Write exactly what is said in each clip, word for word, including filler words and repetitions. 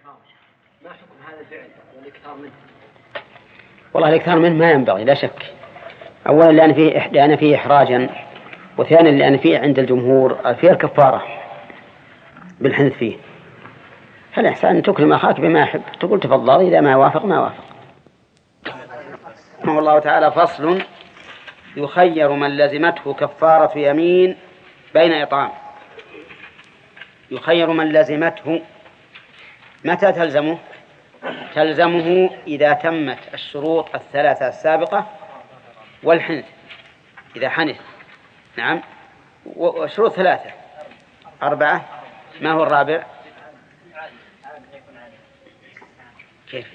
ما حكم هذا الفعل والإكثار منه؟ والله الإكثار منه ما ينبغي لا شك. أولا لأن فيه لأن فيه إحراجا، وثانيا لأن فيه عند الجمهور فيه الكفارة بالحنث فيه. فالإحسان أن تكرم أخاك بما يحب، تقول تفضل، إذا ما وافق ما وافق. رحمه الله تعالى: فصل: يخير من لزمته كفارة يمين بين إطعام. يخير من لزمته، متى تلزمه؟ تلزمه إذا تمت الشروط الثلاثة السابقة والحنث، إذا حنث. نعم، وشروط ثلاثة أربعة. ما هو الرابع؟ كيف؟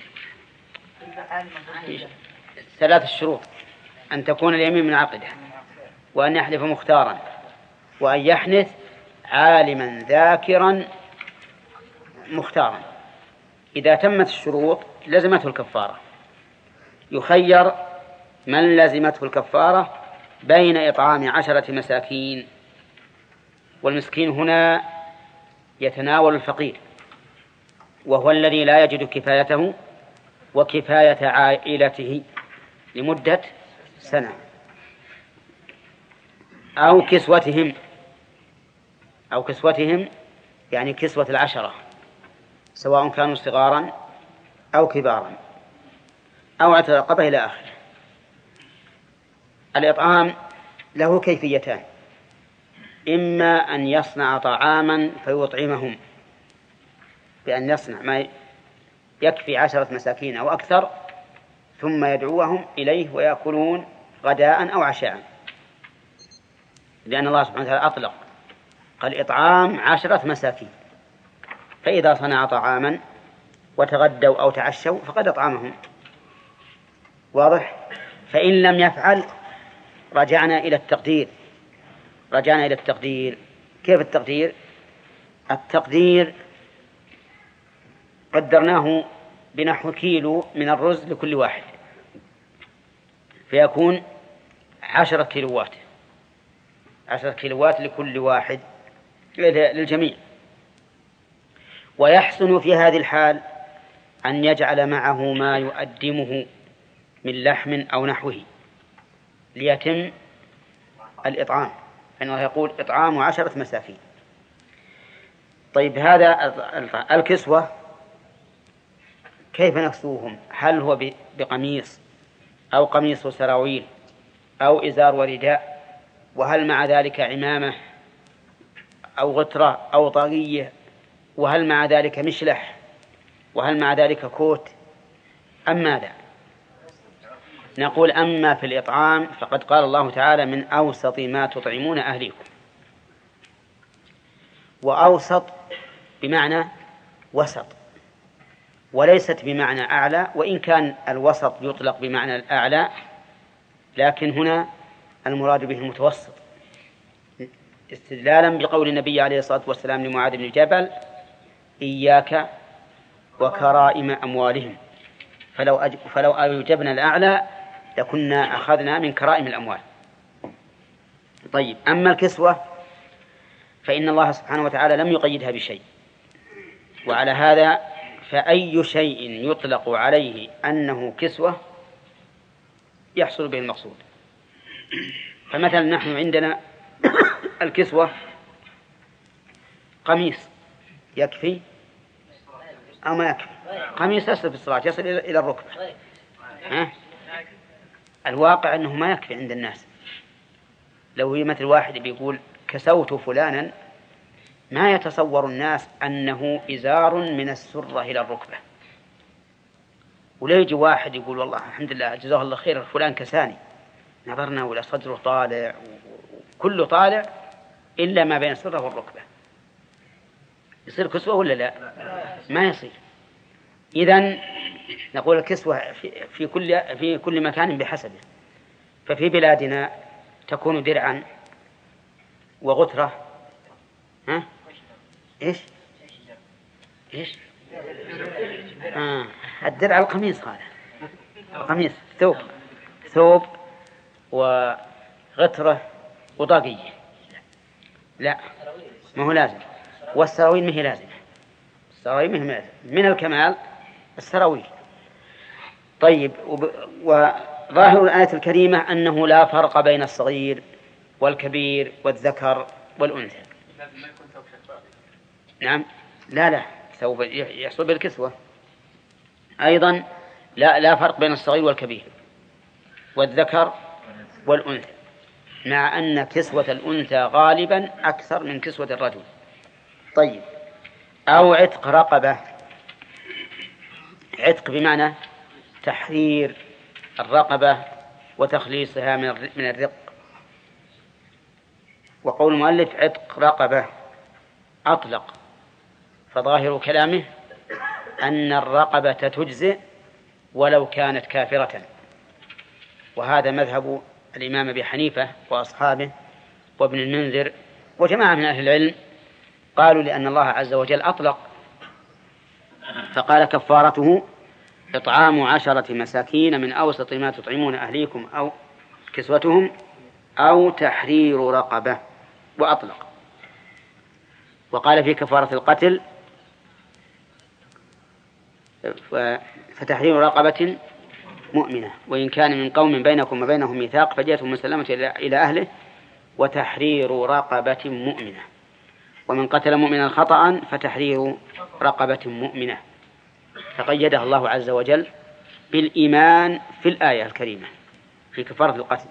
ثلاث الشروط: أن تكون اليمين منعقدة، وأن يحلف مختارا، وأن يحنث عالما ذاكرا مختارا. إذا تمت الشروط لزمته الكفارة. يخير من لزمته الكفارة بين إطعام عشرة مساكين، والمسكين هنا يتناول الفقير، وهو الذي لا يجد كفايته وكفاية عائلته لمدة سنة، أو كسوتهم أو كسوتهم يعني كسوة العشرة، سواء كانوا صغارا أو كبارا، أو عتق رقبة إلى آخره. الإطعام له كيفيتان: إما أن يصنع طعاما فيطعمهم، بأن يصنع ما يكفي عشرة مساكين أو أكثر، ثم يدعوهم إليه ويأكلون غداء أو عشاء، لأن الله سبحانه وتعالى أطلق قال إطعام عشرة مساكين، فإذا صنع طعاما وتغدوا أو تعشوا فقد أطعمهم. واضح؟ فإن لم يفعل رجعنا إلى التقدير رجعنا إلى التقدير كيف التقدير؟ التقدير قدرناه بنحو كيلو من الرز لكل واحد، فيكون عشرة كيلوات عشرة كيلوات لكل واحد للجميع. ويحسن في هذه الحال أن يجعل معه ما يؤدمه من لحم أو نحوه ليتم الإطعام، فإنه يقول إطعام عشرة مساكين. طيب، هذا الكسوة كيف نكسوهم؟ هل هو بقميص أو قميص وسراويل أو إزار ورداء، وهل مع ذلك عمامة أو غترة أو طاقية، وهل مع ذلك مشلح، وهل مع ذلك كوت، أم ماذا؟ نقول: أما في الإطعام فقد قال الله تعالى: من أوسط ما تطعمون أهليكم. وأوسط بمعنى وسط، وليست بمعنى أعلى، وإن كان الوسط يطلق بمعنى الأعلى، لكن هنا المراد به المتوسط، استدلالا بقول النبي عليه الصلاة والسلام لمعاذ بن جبل: إياك وكرائم أموالهم، فلو أج... فلو أوجبنا الأعلى لكنا أخذنا من كرائم الأموال. طيب، أما الكسوة فإن الله سبحانه وتعالى لم يقيدها بشيء، وعلى هذا فأي شيء يطلق عليه أنه كسوة يحصل به المقصود. فمثلا نحن عندنا الكسوة قميص يكفي أو ما يكفي؟ قميص يصل في الصلاة، يصل إلى الركبة. ها؟ الواقع أنه ما يكفي عند الناس. لو هي مثل واحد بيقول كسوت فلانا، ما يتصور الناس أنه إزار من السرة إلى الركبة. ولا يجي واحد يقول والله الحمد لله جزاه الله خير فلان كساني، نظرنا ولا صدره طالع وكله طالع إلا ما بين السرة والركبة، يصير كسوة ولا لا؟ ما يصير. إذن نقول الكسوة في كل في كل مكان بحسبه. ففي بلادنا تكون درعا وغترة. ها؟ إيش؟ إيش؟ آه. الدرع القميص، هذا القميص ثوب ثوب وغترة وطاقية. لا، ما هو لازم. والسراويل ما هي لازمة. السراويل من الكمال السراويل. طيب، وظاهر الآية الكريمة أنه لا فرق بين الصغير والكبير والذكر والأنثى. نعم، لا لا سوف يحصل بالكسوة أيضا. لا لا فرق بين الصغير والكبير والذكر والأنثى، مع أن كسوة الأنثى غالبا أكثر من كسوة الرجل. طيب، أو عتق رقبة. عتق بمعنى تحرير الرقبة وتخليصها من الرق. وقول المؤلف عتق رقبة أطلق، فظاهر كلامه أن الرقبة تجزئ ولو كانت كافرة، وهذا مذهب الإمام أبي حنيفة وأصحابه وابن المنذر وجماعة من أهل العلم. قالوا لأن الله عز وجل أطلق فقال كفارته إطعام عشرة مساكين من أوسط ما تطعمون أهليكم أو كسوتهم أو تحرير رقبة، وأطلق. وقال في كفارة القتل فتحرير رقبة مؤمنة وإن كان من قوم بينكم وبينهم ميثاق فدية مسلمة إلى أهله وتحرير رقبة مؤمنة، ومن قتل مؤمنا خطأ فتحرير رقبة مؤمنة. فقيدها الله عز وجل بالإيمان في الآية الكريمة في كفارة القتل.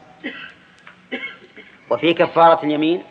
وفي كفارة اليمين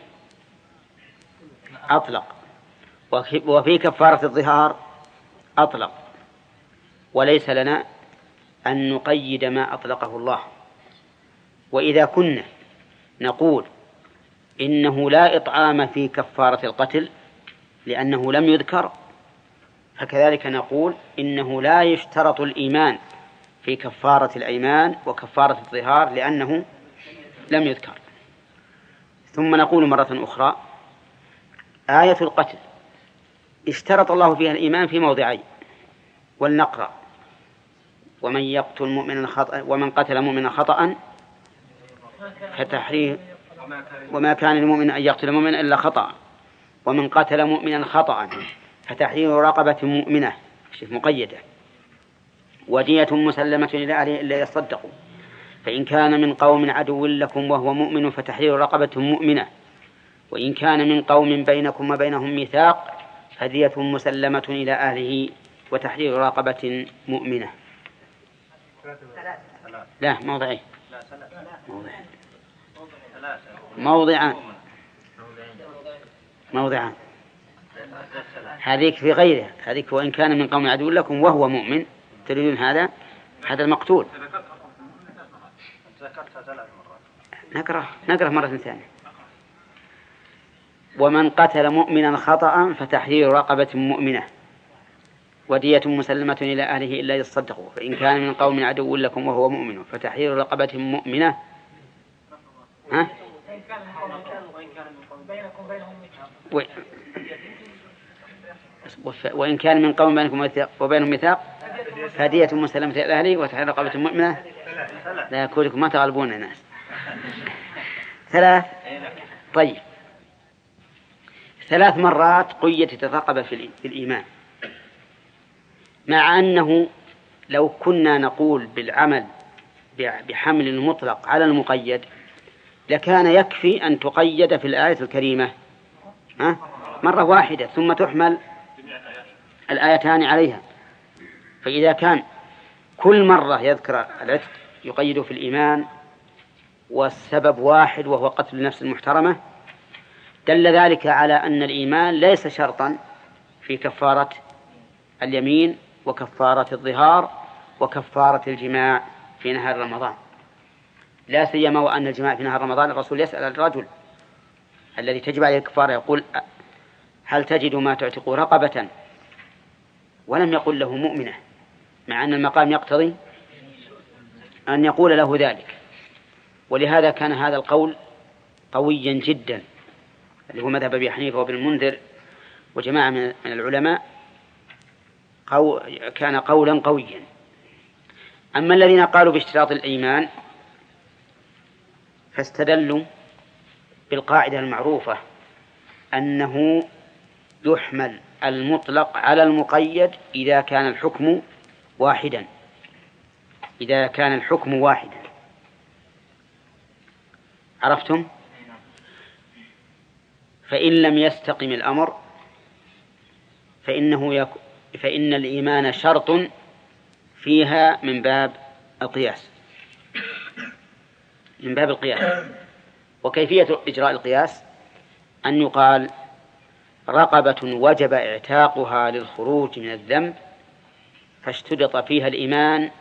أطلق، وفي كفارة الظهار أطلق. وليس لنا أن نقيد ما أطلقه الله. وإذا كنا نقول إنه لا إطعام في كفارة القتل لأنه لم يذكر، فكذلك نقول إنه لا يشترط الإيمان في كفارة الأيمان وكفارة الظهار لأنه لم يذكر. ثم نقول مرة أخرى آية القتل اشترط الله فيها الإيمان في موضعين، ولنقرأ: ومن يقتل مؤمنا خطأ ومن قتل مؤمنا خطأ فتحرير وما كان للمؤمن أن يقتل مؤمنا إلا خطأ ومن قتل مؤمنا خطأ فتحرير رقبة مؤمنة مقيدة ودية مسلمة إلى أهله إلا يصدقوا فإن كان من قوم عدو لكم وهو مؤمن فتحرير رقبة مؤمنة وإن كان من قوم بينكم وبينهم ميثاق فدية مسلمة إلى أهله وتحرير رقبة مؤمنة. لا موضعين موضعين موضعان موضعان هذيك في غيره. هذيك وإن كان من قوم عدو لكم وهو مؤمن، تريدون هذا هذا المقتول. نقرأ نقرأ مرة ثانية: ومن قتل مؤمنا خطأ فتحرير رقبة مؤمنة ودية مسلمة إلى أهله إلا يصدقوا فإن كان من قوم عدو لكم وهو مؤمن فتحرير رقبة مؤمنة ها؟ وإن كان من قوم بينكم وبينهم ميثاق فدية مسلمة إلى أهله وتحرير رقبة مؤمنة. لا يكونكم ما تغلبون الناس. ثلاث. طيب، ثلاث مرات قيدت الرقبة في الإيمان، مع أنه لو كنا نقول بالعمل بحمل المطلق على المقيد لكان يكفي أن تقيد في الآية الكريمة ها؟ مرة واحدة ثم تحمل الآيتان عليها. فإذا كان كل مرة يذكر العتق يقيد في الإيمان والسبب واحد وهو قتل النفس المحترمة دل ذلك على أن الإيمان ليس شرطا في كفارة اليمين وكفارة الظهار وكفارة الجماع في نهار رمضان، لا سيما وأن الجماع في نهار رمضان الرسول يسأل الرجل الذي تجب عليه الكفارة يقول: هل تجد ما تعتق رقبة؟ ولم يقل له مؤمنة، مع أن المقام يقتضي أن يقول له ذلك. ولهذا كان هذا القول قويا جدا اللي هو مذهب أبي حنيفة وابن المنذر وجماعة من العلماء، كان قولا قويا. أما الذين قالوا باشتراط الإيمان فاستدلوا بالقاعدة المعروفة أنه يحمل المطلق على المقيد إذا كان الحكم واحدا إذا كان الحكم واحدا عرفتم؟ فإن لم يستقم الأمر فإنه يك... فإن الإيمان شرط فيها من باب القياس من باب القياس. وكيفية إجراء القياس أن يقال رقبة وجب اعتاقها للخروج من الذنب فاشترط فيها الإيمان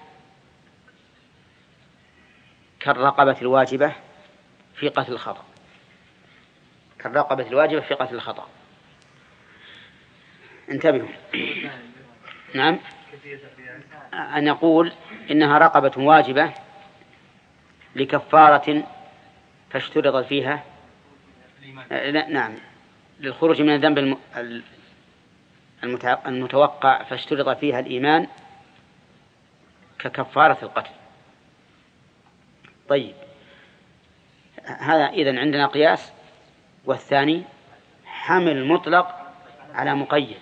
كالرقبة الواجبة في قتل الخطأ كالرقبة الواجبة في قتل الخطأ. انتبهوا. نعم أن نقول إنها رقبة واجبة لكفارة فاشترط فيها نعم للخروج من الذنب المتوقع فاشترط فيها الإيمان ككفارة القتل. طيب هذا إذن عندنا قياس. والثاني حمل مطلق على مقيد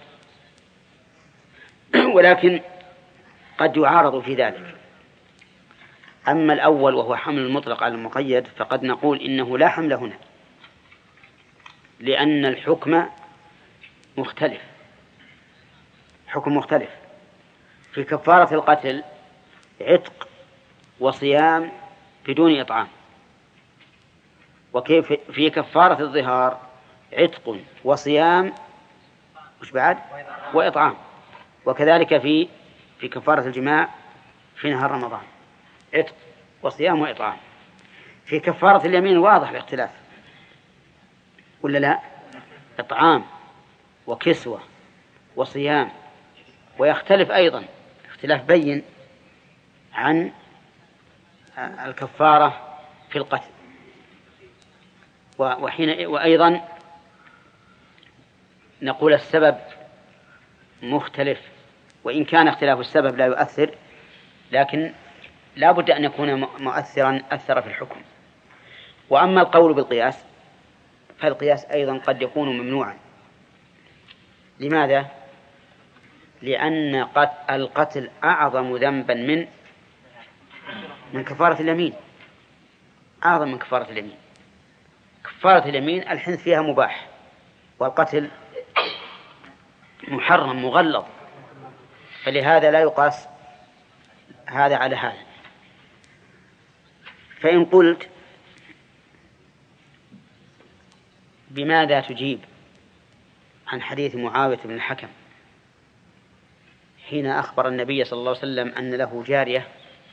ولكن قد يعارض في ذلك. أما الأول وهو حمل المطلق على المقيد فقد نقول إنه لا حمل هنا لأن الحكم مختلف حكم مختلف. في كفارة القتل عتق وصيام بدون إطعام، وكيف في كفارة الظهار عتق وصيام مش بعد وإطعام، وكذلك في في كفارة الجماع في نهار رمضان عتق وصيام وإطعام. في كفارة اليمين واضح الاختلاف ولا لا؟ إطعام وكسوة وصيام، ويختلف أيضا اختلاف بين عن الكفارة في القتل. وحين وأيضا نقول السبب مختلف، وإن كان اختلاف السبب لا يؤثر لكن لا بد أن يكون مؤثرا أثر في الحكم. وأما القول بالقياس فالقياس أيضا قد يكون ممنوعا. لماذا؟ لأن القتل أعظم ذنبا من من كفارة اليمين أعظم من كفارة اليمين. كفارة اليمين الحنث فيها مباح والقتل محرم مغلظ، فلهذا لا يقاس هذا على هذا. فإن قلت بماذا تجيب عن حديث معاوية بن الحكم حين أخبر النبي صلى الله عليه وسلم أن له جارية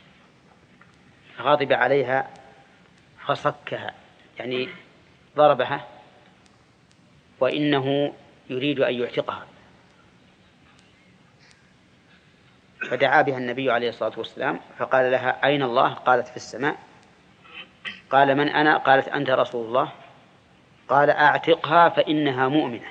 غضب عليها فصكها يعني ضربها وإنه يريد أن يعتقها، فدعا بها النبي عليه الصلاة والسلام فقال لها أين الله؟ قالت في السماء. قال من أنا؟ قالت أنت رسول الله. قال أعتقها فإنها مؤمنة.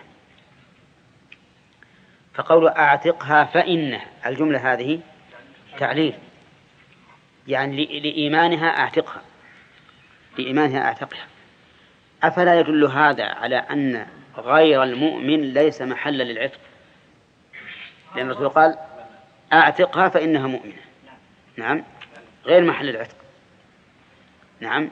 فقول أعتقها فإنها الجملة هذه تعليل يعني لإيمانها أعتقها لإيمانها أعتقها. أفلا يدل هذا على أن غير المؤمن ليس محلا للعتق؟ لأن الرسول قال أعتقها فإنها مؤمنة. نعم غير محل العتق. نعم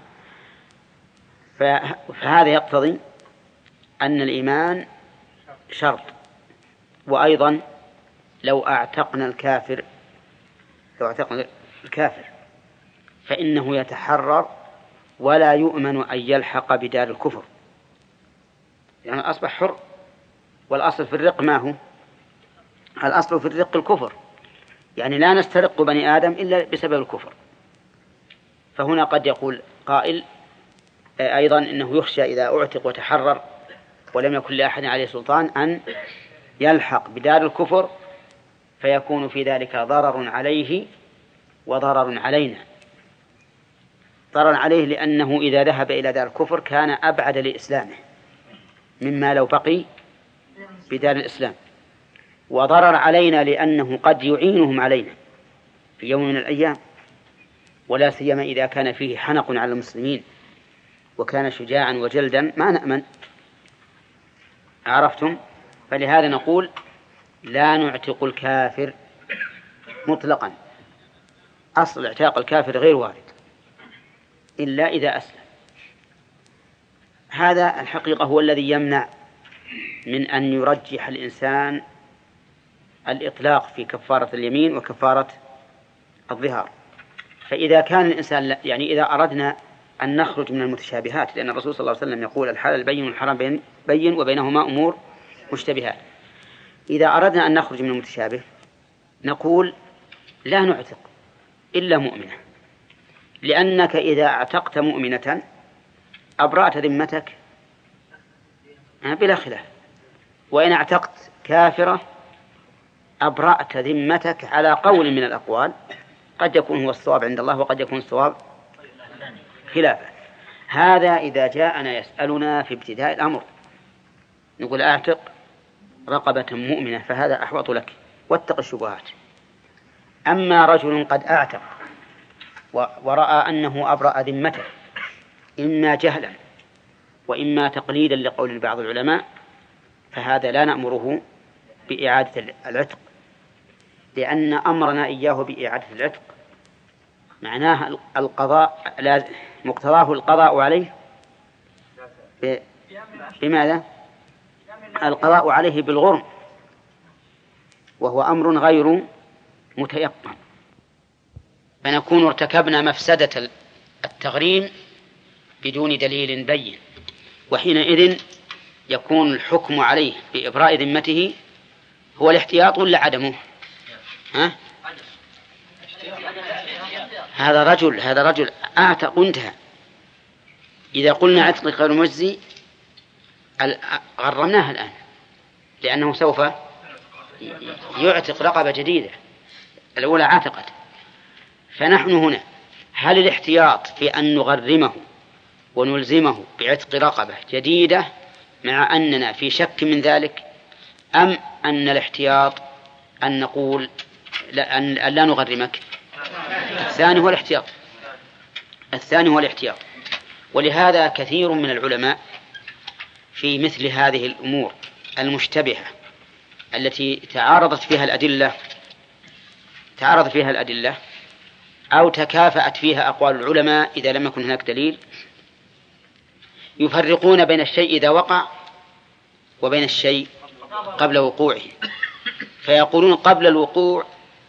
فهذا يقتضي أن الإيمان شرط. وأيضا لو أعتقنا الكافر لو أعتقنا الكافر فإنه يتحرر ولا يؤمن أن يلحق بدار الكفر، يعني أصبح حر. والأصل في الرق ما هو؟ الأصل في الرق الكفر، يعني لا نسترق بني آدم إلا بسبب الكفر. فهنا قد يقول قائل أيضا إنه يخشى إذا أعتق وتحرر ولم يكن لأحد عليه سلطان أن يلحق بدار الكفر فيكون في ذلك ضرر عليه وضرر علينا. ضرر عليه لأنه إذا ذهب إلى دار الكفر كان أبعد لإسلامه مما لو بقي بدار الإسلام، وضرر علينا لأنه قد يعينهم علينا في يوم من الأيام، ولا سيما إذا كان فيه حنق على المسلمين وكان شجاعا وجلدا ما نأمن. عرفتم؟ فلهذا نقول لا نعتق الكافر مطلقا، أصل اعتاق الكافر غير وارد إلا إذا أسلم. هذا الحقيقة هو الذي يمنع من أن يرجح الإنسان الإطلاق في كفارة اليمين وكفارة الظهار. فإذا كان الإنسان يعني إذا أردنا أن نخرج من المتشابهات، لأن الرسول صلى الله عليه وسلم يقول الحلال بين والحرام بين وبينهما أمور مشتبهات، إذا أردنا أن نخرج من المتشابه نقول لا نعتق إلا مؤمنة، لأنك إذا اعتقت مؤمنة أبرأت ذمتك بلا خلاف، وإن اعتقت كافرة أبرأت ذمتك على قول من الأقوال، قد يكون هو الصواب عند الله وقد يكون الصواب خلافه. هذا إذا جاءنا يسألنا في ابتداء الأمر نقول أعتق رقبة مؤمنة فهذا أحوط لك واتق الشبهات. أما رجل قد أعتق ورأى أنه أبرأ ذمته إما جهلا وإما تقليدا لقول بعض العلماء، فهذا لا نأمره بإعادة العتق، لأن أمرنا إياه بإعادة العتق معناه القضاء، مقتضاه القضاء عليه بماذا؟ القضاء عليه بالغرم، وهو أمر غير متيقن، فنكون ارتكبنا مفسدة التغريم بدون دليل بين، وحينئذ يكون الحكم عليه بإبراء ذمته هو الاحتياط ولا عدمه؟ ها؟ هذا رجل هذا رجل أعتق انتهى. إذا قلنا عتق غير مجزي غرمناها الآن، لأنه سوف يعتق رقبة جديدة، الأولى عتقت. فنحن هنا هل الاحتياط في أن نغرمه ونلزمه بعتق رقبة جديدة مع أننا في شك من ذلك، أم أن الاحتياط أن نقول لا, أن لا نغرمك؟ الثاني هو الاحتياط الثاني هو الاحتياط ولهذا كثير من العلماء في مثل هذه الأمور المشتبهة التي تعارضت فيها الأدلة تعارض فيها الأدلة أو تكافأت فيها أقوال العلماء إذا لم يكن هناك دليل، يفرقون بين الشيء إذا وقع وبين الشيء قبل وقوعه، فيقولون قبل الوقوع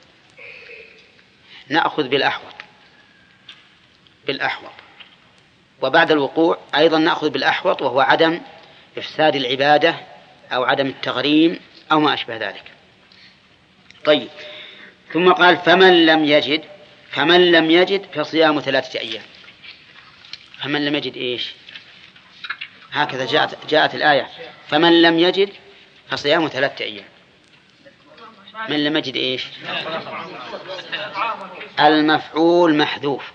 نأخذ بالأحوط بالأحوط وبعد الوقوع أيضا نأخذ بالأحوط، وهو عدم إفساد العبادة أو عدم التغريم أو ما أشبه ذلك. طيب، ثم قال فمن لم يجد فمن لم يجد فصيام ثلاثة أيام. فمن لم يجد إيش؟ هكذا جاءت, جاءت الآية فمن لم يجد فصيام ثلاثة أيام. من لم يجد إيش؟ المفعول محذوف،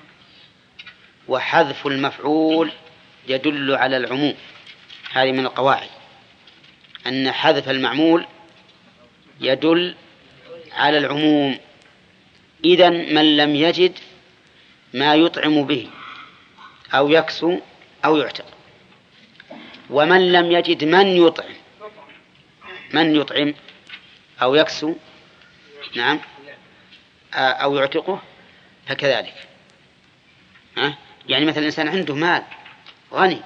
وحذف المفعول يدل على العموم. هذه من القواعد أن حذف المعمول يدل على العموم. إذن من لم يجد ما يطعم به أو يكسو أو يعتق، ومن لم يجد من يطعم من يطعم أو يكسو نعم أو يعتقه فكذلك. ها؟ يعني مثلا الإنسان عنده مال غني،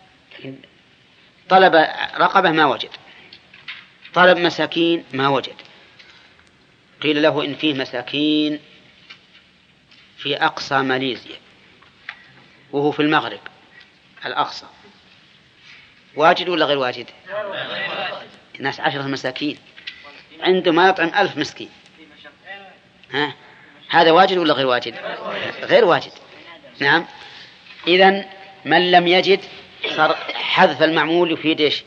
طلب رقبة ما وجد، طلب مساكين ما وجد، قيل له إن فيه مساكين في أقصى ماليزيا وهو في المغرب الأقصى، واجد ولا غير واجد؟ الناس عشرة مساكين عنده ما يطعم ألف مسكين، ها؟ هذا واجد ولا غير واجد؟ غير واجد. نعم. إذن من لم يجد صار حذف المعمول يفيد إيش؟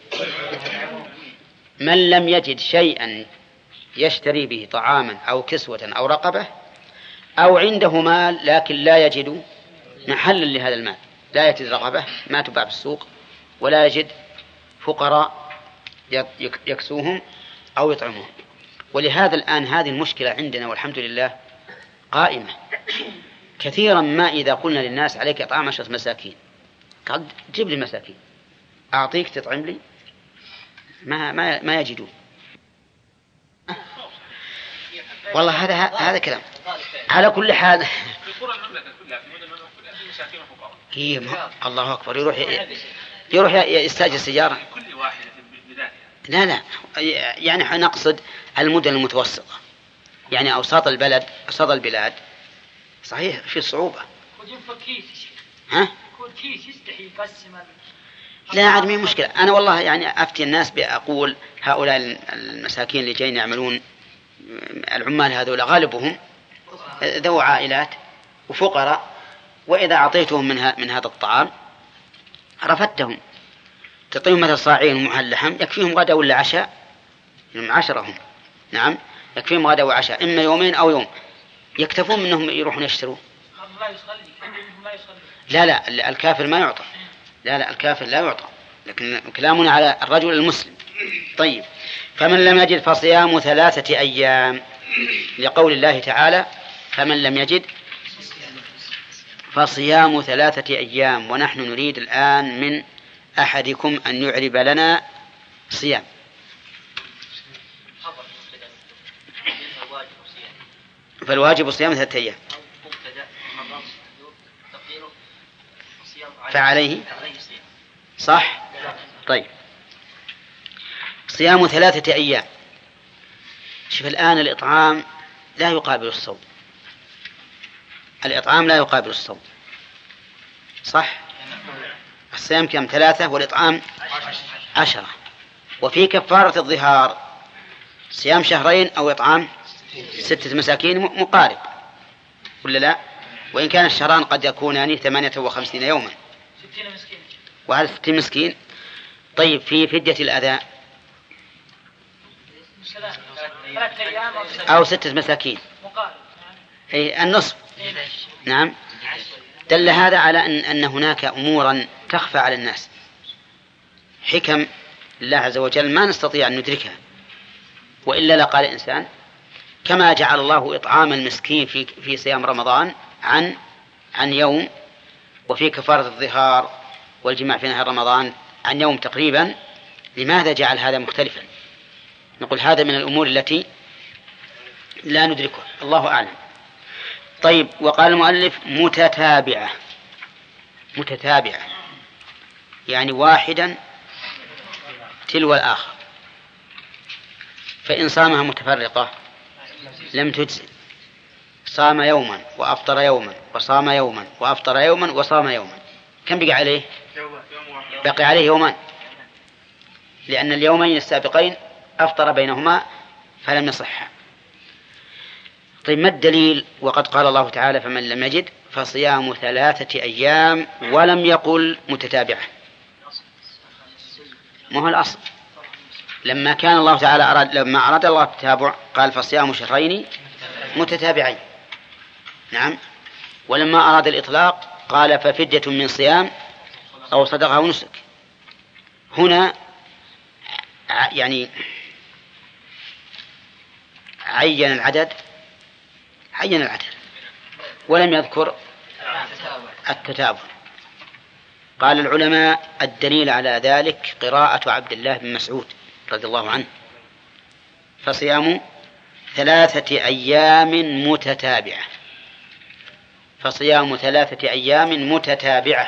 من لم يجد شيئا يشتري به طعاما أو كسوة أو رقبة، أو عنده مال لكن لا يجد محلا لهذا المال، لا يجد رقبة ما تباع بالسوق، ولا يجد فقراء يكسوهم أو يطعمهم. ولهذا الآن هذه المشكلة عندنا والحمد لله قائمة كثيرا ما إذا قلنا للناس عليك إطعام عشرة مساكين، قد جيب لي مساكين أعطيك تطعم لي، ما ما ما يجدون. والله هذا هذا كلام. على كل حال هي الله أكبر يروح يروح يستأجر سيارة. لا لا يعني نقصد المدن المتوسطة، يعني أوساط البلد أوساط البلاد صحيح في صعوبة. ها؟ لا عاد مين مشكلة. أنا والله يعني أفتي الناس بأقول هؤلاء المساكين اللي جايين يعملون، العمال هذول غالبهم ذو عائلات وفقراء، وإذا أعطيتهم من, من هذا الطعام رفدتهم. تعطيهم مثل صاعين محل لحم يكفيهم غدا ولا عشاء، عشرهم نعم يكفيهم غدا وعشاء، إما يومين أو يوم، يكتفون منهم يروحون يشتروا. لا لا الكافر ما يعطى، لا لا الكافر لا يعطى، لكن كلامنا على الرجل المسلم. طيب فمن لم يجد فصيام ثلاثة أيام، لقول الله تعالى فمن لم يجد فصيام ثلاثة أيام. ونحن نريد الآن من أحدكم أن يعرب لنا صيام. فالواجب صيام ثلاثة أيام فعليه صح. طيب صيام ثلاثة أيام. شوف الآن الإطعام لا يقابل الصوم، الإطعام لا يقابل الصوم صح. الصيام كم؟ ثلاثة، والإطعام عشرة. وفي كفارة الظهار صيام شهرين أو إطعام ستة مساكين مقارب ولا لا؟ وإن كان الشهران قد يكونان ثمانية وخمسين يوما وهذا ستين مسكين. طيب في فدية الأذى أو ستة مساكين أي النصف نعم. دل هذا على أن, أن هناك أمورا تخفى على الناس، حكم الله عز وجل ما نستطيع أن ندركها، وإلا لقال الإنسان كما جعل الله إطعام المسكين في, في صيام رمضان عن, عن يوم، وفي كفارة الظهار والجماع في نهار رمضان عن يوم تقريبا، لماذا جعل هذا مختلفا؟ نقول هذا من الأمور التي لا ندركها، الله أعلم. طيب وقال المؤلف متتابعة، متتابعة يعني واحدا تلو الآخر، فإن صامها متفرقة لم تجزي. صام يوما وأفطر يوما وصام يوما وأفطر يوما وصام يوما، كم بقى عليه؟ بقي عليه يومان، لأن اليومين السابقين أفطر بينهما فلم يصح. طيب ما الدليل؟ وقد قال الله تعالى فمن لم يجد فصيام ثلاثة أيام، ولم يقل متتابعة. ما هو الأصل؟ لما كان الله تعالى أراد لما أراد الله التتابع قال فصيام شهرين متتابعين نعم، ولما أراد الإطلاق قال ففدية من صيام أو صدقة أو نسك. هنا يعني عين العدد عين العدد ولم يذكر التتابع. قال العلماء الدليل على ذلك قراءة عبد الله بن مسعود رضي الله عنه فصيام ثلاثة أيام متتابعة، فصيام ثلاثة أيام متتابعة.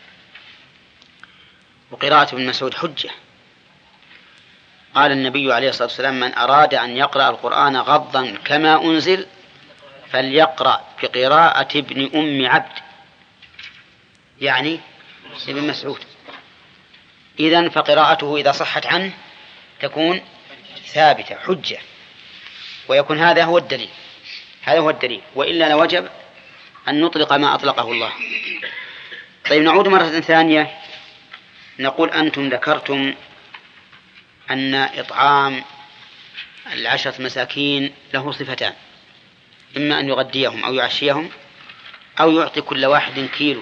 وقراءة ابن مسعود حجة. قال النبي عليه الصلاة والسلام من أراد أن يقرأ القرآن غضا كما أنزل فليقرأ بقراءة ابن أم عبد، يعني ابن مسعود. إذن فقراءته إذا صحت عنه تكون ثابتة حجة، ويكون هذا هو الدليل، هذا هو الدليل، وإلا لوجب أن نطلق ما أطلقه الله. طيب نعود مرة ثانية نقول أنتم ذكرتم أن إطعام العشرة مساكين له صفتان، إما أن يغديهم أو يعشيهم أو يعطي كل واحد كيلو.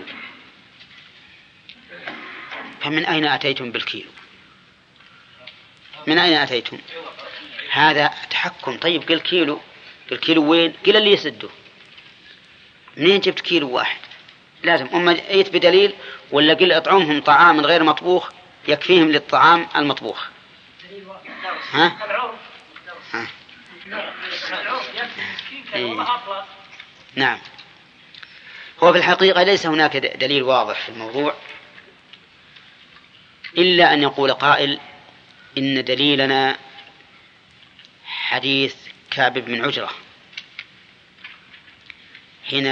فمن أين أتيتم بالكيلو؟ من أين أتيتم؟ هذا تحكم. طيب قل كيلو، قل كيلو وين؟ قل اللي يسده. منين جبت كيلو واحد؟ لازم أما أيت بدليل، ولا قل أطعمهم طعام غير مطبوخ يكفيهم للطعام المطبوخ. ها؟ ها. إيه. نعم. هو في الحقيقة ليس هناك دليل واضح في الموضوع إلا أن يقول قائل إن دليلنا حديث كعب بن عجرة حين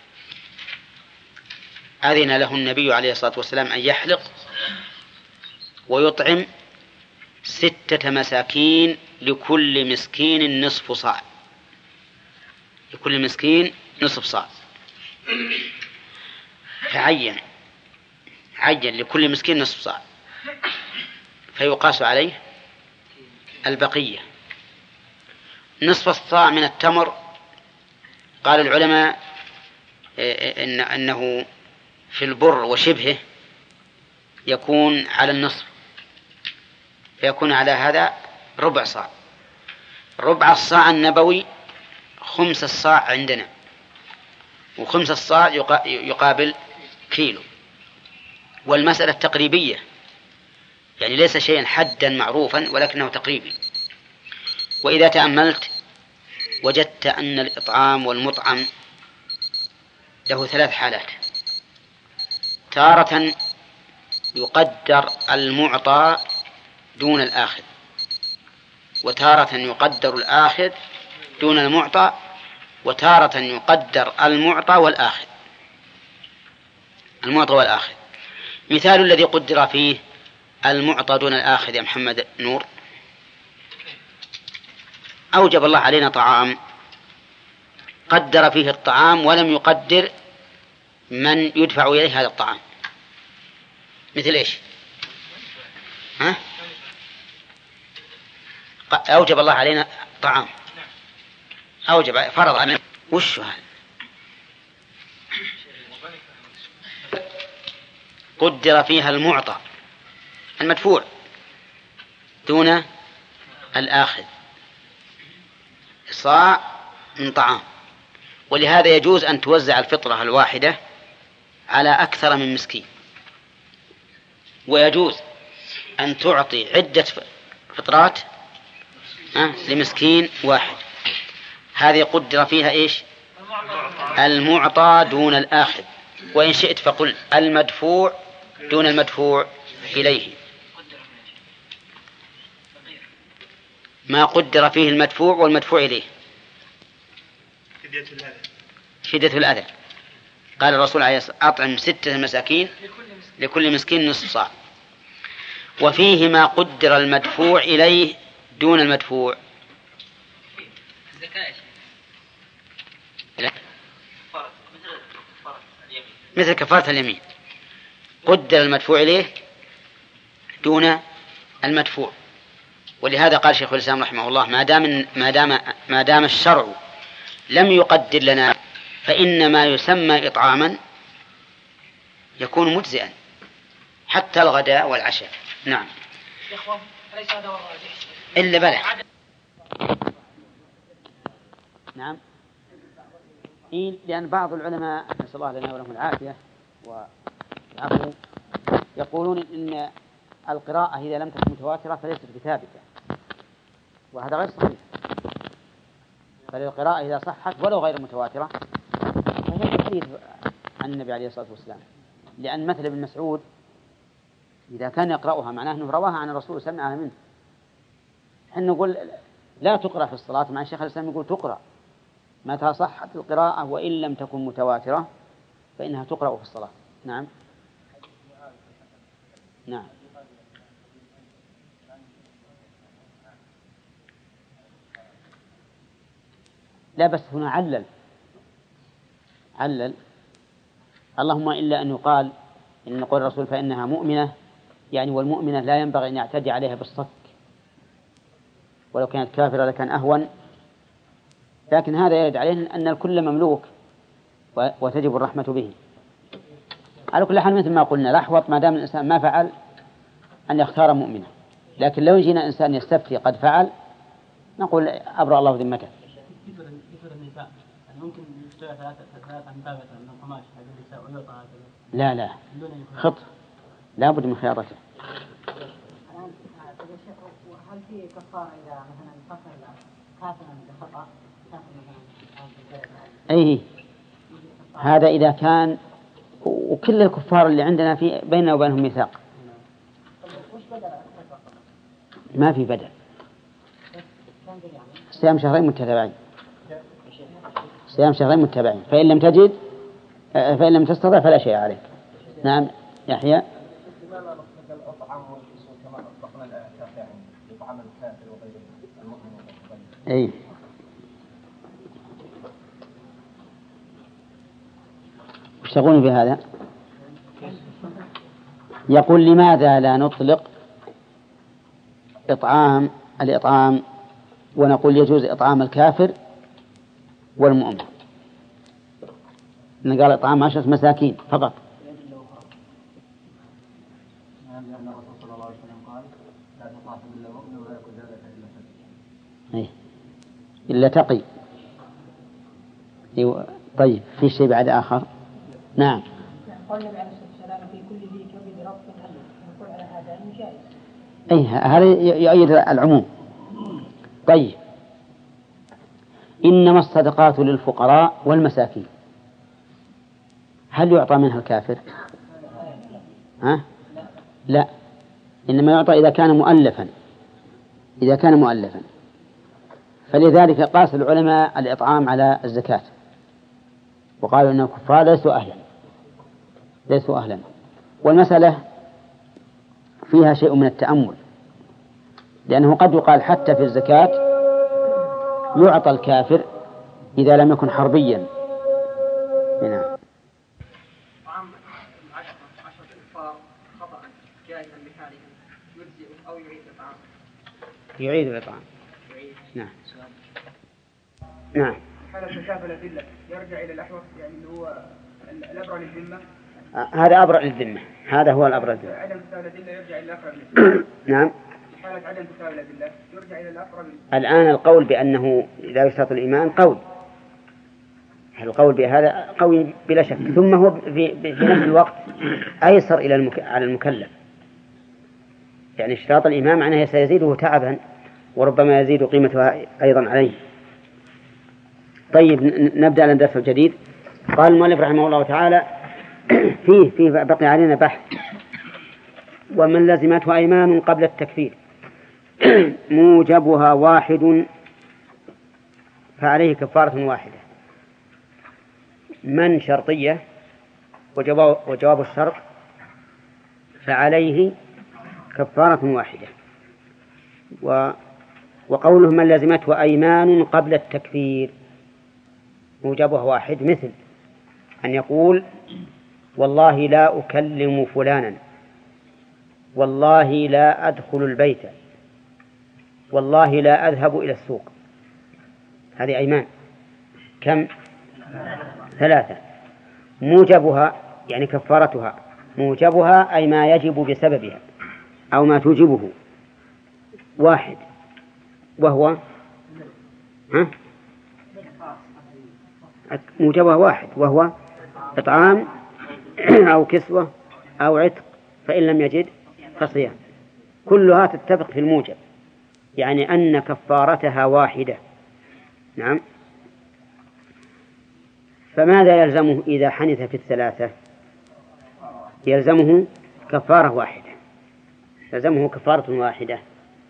أذن له النبي عليه الصلاة والسلام أن يحلق ويطعم ستة مساكين لكل مسكين نصف صاع، لكل مسكين نصف صاع، فعين عين لكل مسكين نصف صاع، فيقاس عليه البقية. نصف الصاع من التمر قال العلماء إن أنه في البر وشبهه يكون على النصف، فيكون على هذا ربع صاع. ربع الصاع النبوي خمس الصاع عندنا، وخمس الصاع يقابل كيلو، والمسألة تقريبية، يعني ليس شيئا حدا معروفا ولكنه تقريبي. وإذا تأملت وجدت أن الإطعام والمطعم له ثلاث حالات: تارة يقدر المعطى دون الآخذ، وتارة يقدر الآخذ دون المعطى، وتارة يقدر المعطى والآخذ المعطى والآخذ. مثال الذي قدر فيه المعطى دون الآخذ يا محمد نور: أوجب الله علينا طعام قدر فيه الطعام ولم يقدر من يدفع إليه هذا الطعام. مثل إيش؟ ها؟ أوجب الله علينا طعام، أوجب فرض علينا. وش هذا؟ قدر فيها المعطى المدفوع دون الآخذ، صاع من طعام. ولهذا يجوز أن توزع الفطرة الواحدة على أكثر من مسكين، ويجوز أن تعطي عدة فطرات لمسكين واحد. هذه قدر فيها إيش؟ المعطى دون الآخذ. وإن شئت فقل المدفوع دون المدفوع إليه. ما قدر فيه المدفوع والمدفوع إليه شدة الأذى. قال الرسول عليه الصلاة والسلام: أطعم ستة مساكين لكل مسكين نصف صاع. وفيه ما قدر المدفوع إليه دون المدفوع، مثل كفارة اليمين، قدر المدفوع إليه دون المدفوع. ولهذا قال شيخ الإسلام رحمه الله: ما دام ما دام ما دام الشرع لم يقدر لنا فإن ما يسمى إطعاما يكون مجزئا حتى الغداء والعشاء. نعم. إلا بلى. نعم. إيه، لأن بعض العلماء نسأل الله لنا ولهم العافية والعفو يقولون إن القراءة إذا لم تكن متواترة فليست بثابتة، وهذا غير صحيح. بل القراءة إذا صحت ولو غير متواترة فهي حديث عن النبي عليه الصلاة والسلام. لأن مثل ابن مسعود إذا كان يقرأها معناه أنه رواها عن الرسول سمعها منه. حين نقول لا تقرأ في الصلاة، مع الشيخ الإسلام يقول تقرأ متى صحت القراءة وإن لم تكن متواترة فإنها تقرأ في الصلاة. نعم. نعم. لا بس هنا علل علل اللهم إلا أن يقال إن قول الرسول فإنها مؤمنة، يعني والمؤمنة لا ينبغي أن يعتدي عليها بالصك، ولو كانت كافرة لكان أهون. لكن هذا يرد عليه أن الكل مملوك وتجب الرحمة به. على كل حال مثل ما قلنا الأحوط ما دام الإنسان ما فعل أن يختار مؤمنة. لكن لو جينا إنسان يستفتي قد فعل نقول أبرأ الله ذمته. ممكن يشتري ثلاثة ثلاثة أمثال من القماش حق النساء ويعطى هكذا؟ لا لا خط لا بد من خيارته. هل في كفارة إذا مثلا فصل أي هذا إذا كان، وكل الكفار اللي عندنا في بيننا وبينهم ميثاق، ما في بدل، صيام شهرين متتابعين، صيام شهرين متتابعين، فإن لم تجد فإن لم تستطع فلا شيء عليك. نعم يحيى. أي وش تقولون بهذا؟ يقول لماذا لا نطلق إطعام الإطعام ونقول يجوز إطعام الكافر والمؤمن؟ قال إطعام عشرة مساكين فقط. إيه إلا تقي. طيب في شيء بعد آخر؟ نعم. قال النبي عليه الصلاة والسلام في كل ذي كبد رب نقول على هذا جائز. أي هذا يؤيد العموم. طيب إنما الصدقات للفقراء والمساكين، هل يعطى منها الكافر؟ ها؟ لا، إنما يعطى إذا كان مؤلفا، إذا كان مؤلفا. فلذلك قاس العلماء الإطعام على الزكاة، وقالوا أن الكفار ليسوا أهلا ليسوا أهلا والمسألة فيها شيء من التأمل، لأنه قد يقال حتى في الزكاة يعطى الكافر إذا لم يكن حربيا. هنا طعام عشرة الكفار خطأ جائزا بحالهم يجزئ أو يعيد الطعام؟ يعيد الإطعام. نعم نعم. حالة تشافى الأدلة يرجع إلى الأحوص، يعني اللي هو الأبرى للذمة. هذا أبرأ للذمة، هذا هو الأبرأ للذمة. عدم تساوي الأدلة يرجع إلى الأقرب للذمة. نعم. حالة عدم تساوي الأدلة يرجع إلى الأقرب للذمة. الآن القول بأنه لا يشترط الإيمان قول، القول بهذا قوي بلا شك، ثم هو في, في نفس الوقت أيسر إلى المك... على المكلف، يعني اشتراط الإيمان معناه سيزيده تعبا وربما يزيد قيمتها أيضا عليه. طيب نبدأ الدرس الجديد. قال المؤلف رحمه الله تعالى فيه فيه بقي علينا بحث. ومن لزمته أيمان قبل التكفير موجبها واحد فعليه كفارة واحدة. من شرطية وجواب, وجواب الشرط فعليه كفارة واحدة. و وقوله من لزمته أيمان قبل التكفير موجبها واحد، مثل أن يقول والله لا أكلم فلانا، والله لا أدخل البيت، والله لا أذهب إلى السوق. هذه أيمان كم؟ ثلاثة. موجبها يعني كفارتها، موجبها أي ما يجب بسببها أو ما توجبه واحد، وهو ها؟ موجبها واحد وهو إطعام أو كسوة أو عتق، فإن لم يجد فصيام. كلها تتفق في الموجب، يعني أن كفارتها واحدة. نعم. فماذا يلزمه إذا حنث في الثلاثة؟ يلزمه كفارة واحدة، يلزمه كفارة واحدة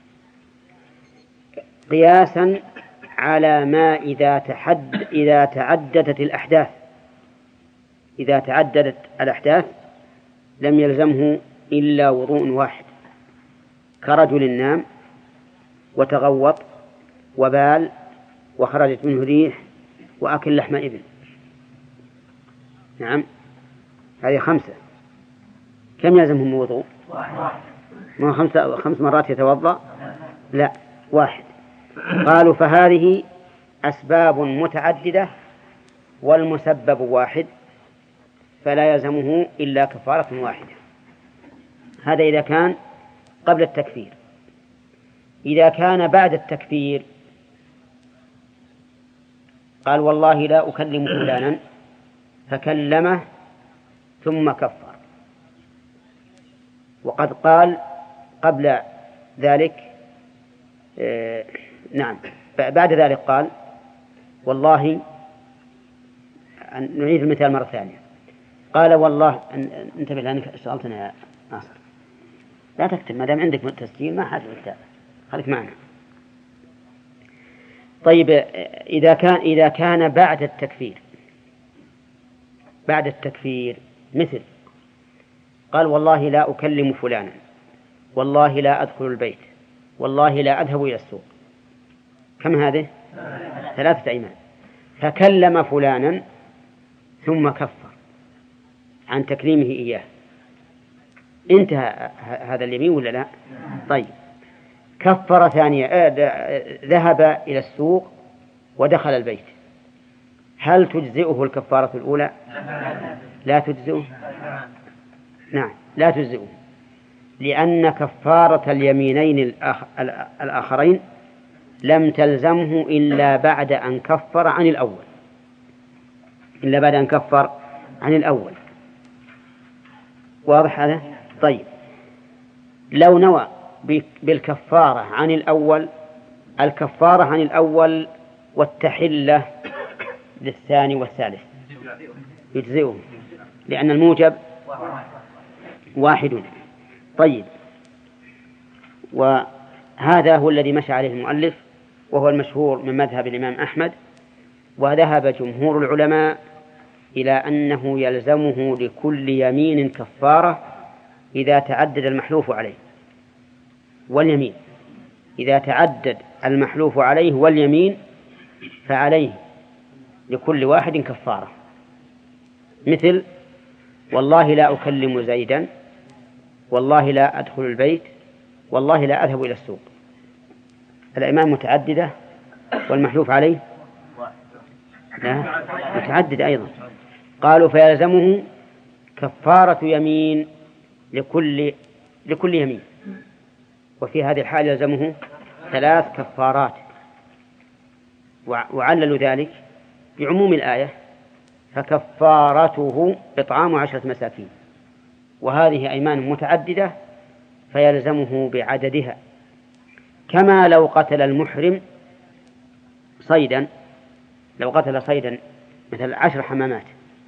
قياسا على ما إذا تحد إذا تعددت الأحداث إذا تعددت الأحداث لم يلزمه إلا وضوء واحد، كرجل نام وتغوط وبال وخرجت منه ريح وأكل لحم إبل. نعم، هذه خمسة. كم يلزمهم وضوء؟ ما خمسة خمس مرات يتوضأ؟ لا، واحد. قالوا فهذه أسباب متعددة والمسبب واحد، فلا يلزمه إلا كفارة واحدة. هذا إذا كان قبل التكفير. إذا كان بعد التكفير قال والله لا أكلم فلانا فكلمه ثم كفر، وقد قال قبل ذلك آه نعم بعد ذلك قال والله، نعيد المثال مرة ثانية. قال والله، انتبه لأنك سألتنا يا ناصر، لا تكتب ما دام عندك تسجيل ما حاجة للكتاب، خليك معنا. طيب إذا كان إذا كان بعد التكفير بعد التكفير مثل قال والله لا أكلم فلانا، والله لا أدخل البيت، والله لا أذهب إلى السوق، كم هذه؟ ثلاثة أيمان. فكلم فلانا ثم كفر عن تكليمه إياه، انتهى هذا اليمين ولا لا؟ طيب كفر ثانية، ذهب إلى السوق ودخل البيت، هل تجزئه الكفارة الأولى؟ لا تجزئه. نعم لا تجزئه، لأن كفارة اليمينين الآخ... الآخرين لم تلزمه إلا بعد أن كفر عن الأول إلا بعد أن كفر عن الأول. واضح هذا؟ طيب لو نوى بالكفارة عن الأول، الكفارة عن الأول والتحلة للثاني والثالث يجزئه، لأن الموجب واحد. طيب وهذا هو الذي مشى عليه المؤلف، وهو المشهور من مذهب الإمام أحمد، وذهب جمهور العلماء إلى أنه يلزمه لكل يمين كفارة إذا تعدد المحلوف عليه واليمين. إذا تعدد المحلوف عليه واليمين فعليه لكل واحد كفارة، مثل والله لا أكلم زيدا، والله لا أدخل البيت، والله لا أذهب إلى السوق. الأيمان متعددة والمحلوف عليه لا متعدد أيضا. قالوا فيلزمه كفارة يمين لكل لكل يمين، وفي هذه الحال يلزمه ثلاث كفارات، وعللوا ذلك بعموم الآية فكفارته إطعام عشرة مساكين، وهذه أيمان متعددة فيلزمه بعددها، كما لو قتل المحرم صيدا، لو قتل صيدا مثل عشر حمامات،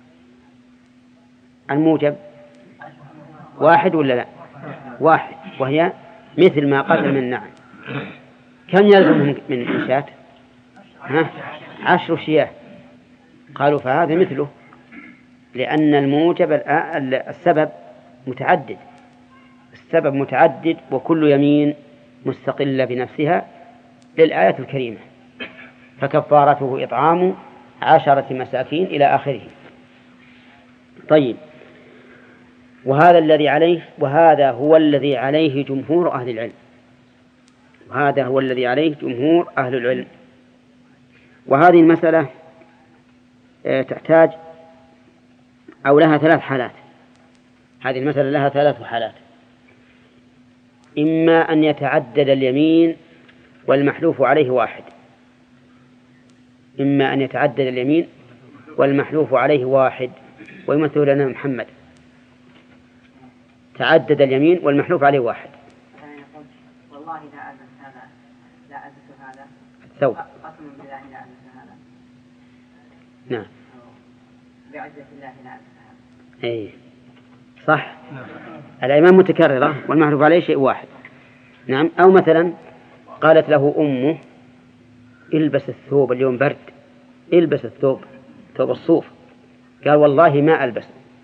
الموجب واحد ولا لا؟ واحد، وهي مثل ما قتل من نعم. كم يلزم من شاة؟ ها؟ عشر شياه. قالوا فهذا مثله، لأن الموجب السبب متعدد السبب متعدد وكل يمين مستقلة بنفسها للآية الكريمة، فكفارته إطعام عشرة مساكين إلى آخره. طيب وهذا الذي عليه وهذا هو الذي عليه جمهور أهل العلم وهذا هو الذي عليه جمهور أهل العلم. وهذه المسألة تحتاج أو لها ثلاث حالات. هذه المسألة لها ثلاث حالات: إما أن يتعدد اليمين والمحلوف عليه واحد إما أن يتعدد اليمين والمحلوف عليه واحد ويمثل لنا محمد. تعدد اليمين والمحلوف عليه واحد. والله لا ألبس هذا لا ألبس هذا الثوب. قسم بالله لا ألبس هذا. نعم. بعزة الله لا ألبس هذا. أي صح. الأيمان متكررة والمحلوف عليه شيء واحد. نعم. أو مثلا قالت له أمه البس الثوب اليوم برد، البس الثوب ثوب الصوف، قال والله ما ألبس.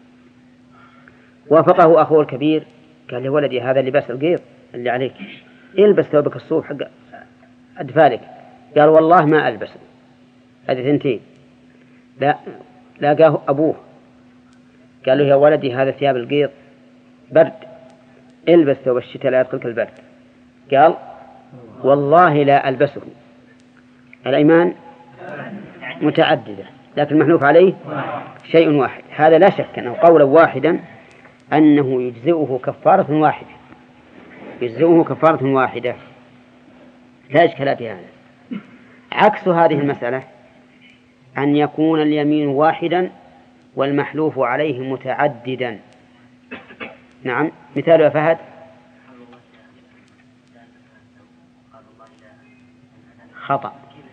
وافقه أخوه الكبير قال له ولدي هذا لباس القيض اللي عليك، البس ثوبك الصوف حق أدفالك، قال والله ما ألبس. هذه ثنتين. لا لاقاه أبوه قال له يا ولدي هذا ثياب القيض برد، البس ثوب الشتاء لا يدخلك البرد، قال والله لا ألبسه. الأيمان متعددة لكن المحلوف عليه شيء واحد. هذا لا شك أنه قولا واحدا أنه يجزئه كفارة واحدة يجزئه كفارة واحدة لا إشكال في هذا. عكس هذه المسألة أن يكون اليمين واحدا والمحلوف عليه متعددا. نعم. مثال يا فهد. خطأ.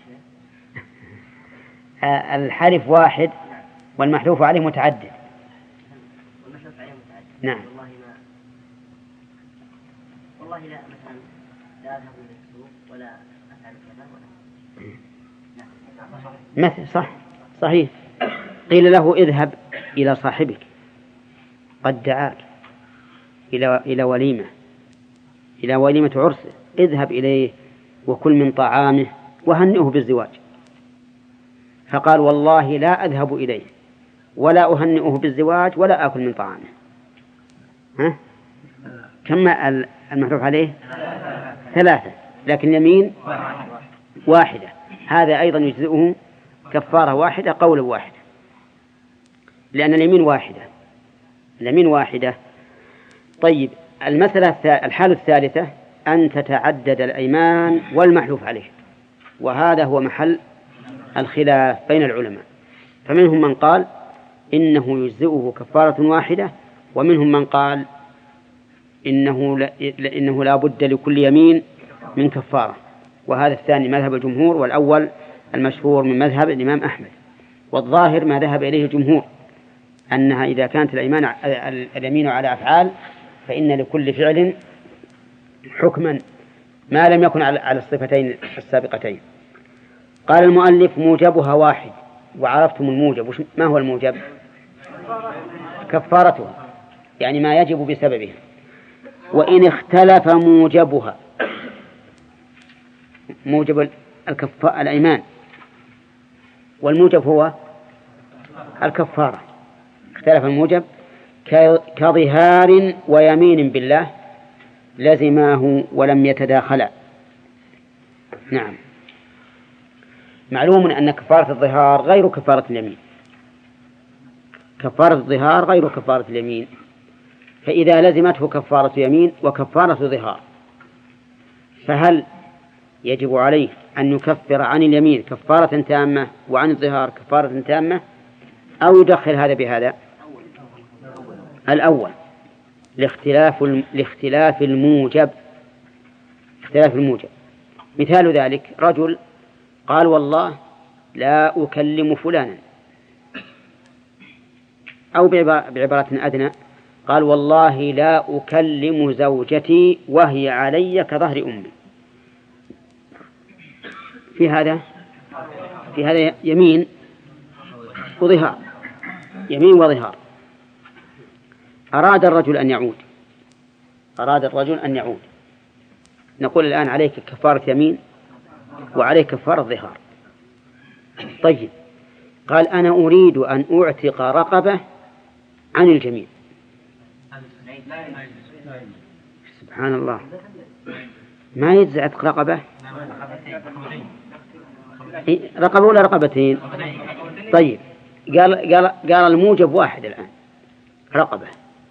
الحلف واحد والمحلوف عليه متعدد. والمحلوف عليه متعدد. نعم. والله ما والله لا مثلا لا أذهب إلى السوق ولا أفعل كذا ولا مثل صح صحيح. قيل له اذهب إلى صاحبك قد دعاك إلى إلى وليمة إلى وليمة عرسه، اذهب إليه وكل من طعامه وهنئه بالزواج. فقال والله لا أذهب إليه ولا أهنئه بالزواج ولا آكل من طعامه. ها؟ كم المحلوف عليه؟ ثلاثة، لكن اليمين واحدة. هذا أيضا يجزئه كفارة واحدة قول واحد، لأن اليمين واحدة اليمين واحدة. طيب المسألة الحالة الثالثة أن تتعدد الأيمان والمحلوف عليه، وهذا هو محل الخلاف بين العلماء. فمنهم من قال إنه يجزئه كفارة واحدة، ومنهم من قال إنه لا, إنه لا بد لكل يمين من كفارة، وهذا الثاني مذهب الجمهور، والأول المشهور من مذهب الإمام أحمد. والظاهر ما ذهب إليه الجمهور أنها إذا كانت الأيمان اليمين على أفعال فإن لكل فعل حكما ما لم يكن على الصفتين السابقتين. قال المؤلف موجبها واحد، وعرفتم الموجب. ما هو الموجب؟ كفارتها، يعني ما يجب بسببها. وإن اختلف موجبها، موجب الكفارة الأيمان، والموجب هو الكفارة. اختلف الموجب كظهار ويمين بالله لزماه ولم يتداخلا. نعم. معلوم أن كفارة الظهار غير كفارة اليمين، كفارة الظهار غير كفارة اليمين، فإذا لزمته كفارة يمين وكفارة ظهار فهل يجب عليه أن يكفر عن اليمين كفارة تامة وعن الظهار كفارة تامة، أو يدخل هذا بهذا؟ الأول لاختلاف لاختلاف الموجب اختلاف الموجب. مثال ذلك رجل قال والله لا أكلم فلانا، أو بعبارة أدنى قال والله لا أكلم زوجتي وهي علي كظهر أمي. في هذا في هذا يمين وظهار، يمين وظهار. أراد الرجل أن يعود أراد الرجل أن يعود نقول الآن عليك كفارة يمين وعليك كفارة ظهار. طيب قال أنا أريد أن أعتق رقبة عن الجميع. سبحان الله، ما يجزي عتق رقبة؟ رقبة ولا رقبتين؟ طيب قال, قال, قال الموجب واحد الآن رقبة.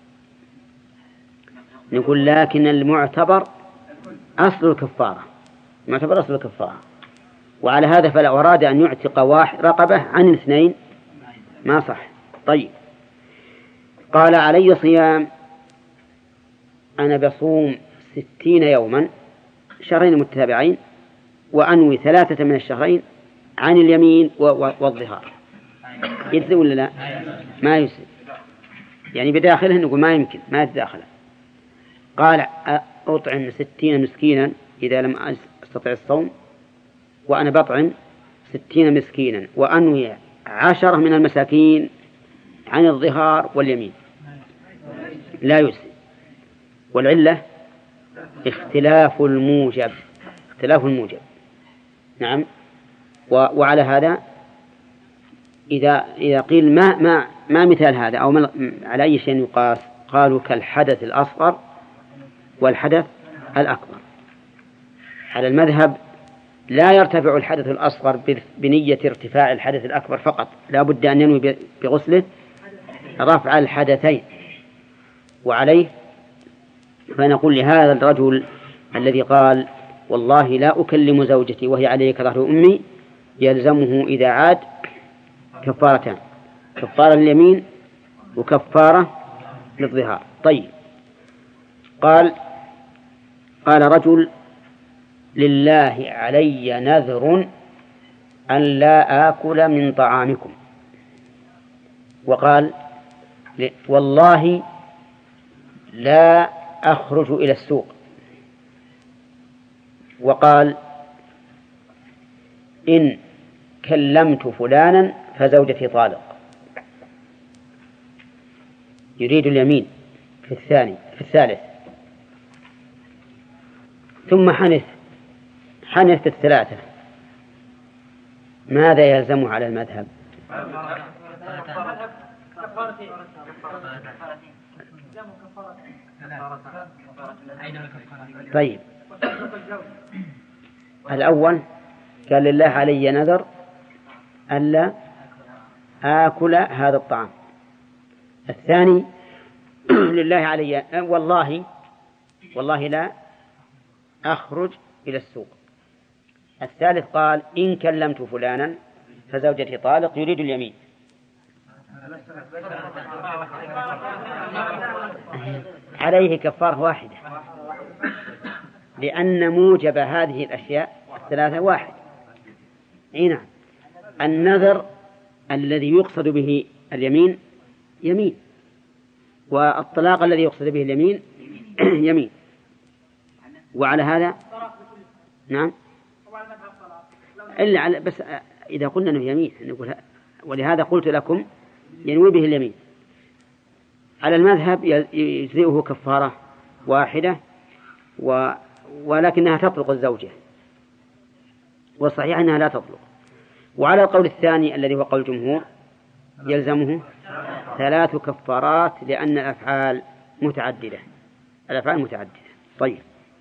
نقول لكن المعتبر أصل الكفارة، المعتبر أصل الكفارة، وعلى هذا فلا أراد أن يعتق واحد رقبة عن الاثنين ما صح. طيب قال علي صيام، أنا بصوم ستين يوما شهرين متتابعين وأنوي ثلاثة من الشهرين عن اليمين والظهار، يجزي ولا لا؟ ما يجزي، يعني بداخله نقول ما يمكن ما يتداخل. قال أطعم ستين مسكينا إذا لم أستطع الصوم، وأنا بطعم ستين مسكينا وأنوي عشرة من المساكين عن الظهار واليمين، لا يجزي. والعلة اختلاف الموجب اختلاف الموجب. نعم. وعلى هذا إذا إذا قيل ما ما ما مثال هذا أو ما على أي شيء يقاس، قالوا كالحدث الأصغر والحدث الأكبر. على المذهب لا يرتفع الحدث الأصغر بنية ارتفاع الحدث الأكبر فقط، لا بد أن ينوي بغسله رفع الحدثين. وعليه فنقول لهذا الرجل الذي قال والله لا أكلم زوجتي وهي علي كظهر أمي يلزمه إذا عاد كفارتان، كفارة اليمين وكفارة للظهار. طيب قال قال رجل لله علي نذر أن لا آكل من طعامكم، وقال والله لا أخرج إلى السوق، وقال إن كلمت فلانا فزوجتي طالق. يريد اليمين في الثاني في الثالث. ثم حنث حنث الثلاثة، ماذا يلزمه على المذهب؟ طيب، الأول قال لله علي نذر ألا آكل هذا الطعام. الثاني لله علي والله والله لا أخرج إلى السوق. الثالث قال إن كلمت فلانا فزوجتي طالق، يريد اليمين. عليه كفارة واحدة، لأن موجب هذه الأشياء الثلاثة واحد. أي نعم، النذر الذي يقصد به اليمين يمين، والطلاق الذي يقصد به اليمين يمين. وعلى هذا نعم، إلا على بس إذا قلنا أنه يمين نقول، ولهذا قلت لكم ينوي به اليمين. على المذهب يجزئه كفارة واحدة، و ولكنها تطلق الزوجة، والصحيح أنها لا تطلق. وعلى القول الثاني الذي هو قول الجمهور يلزمه ثلاث كفارات، لأن الأفعال متعددة الأفعال متعددة. طيب،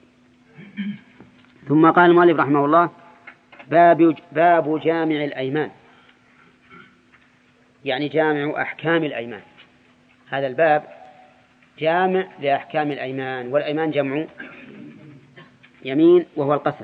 ثم قال المؤلف رحمه الله باب باب جامع الأيمان، يعني جامع أحكام الأيمان. هذا الباب جامع لأحكام الأيمان، والأيمان جمع يمين وهو القسم.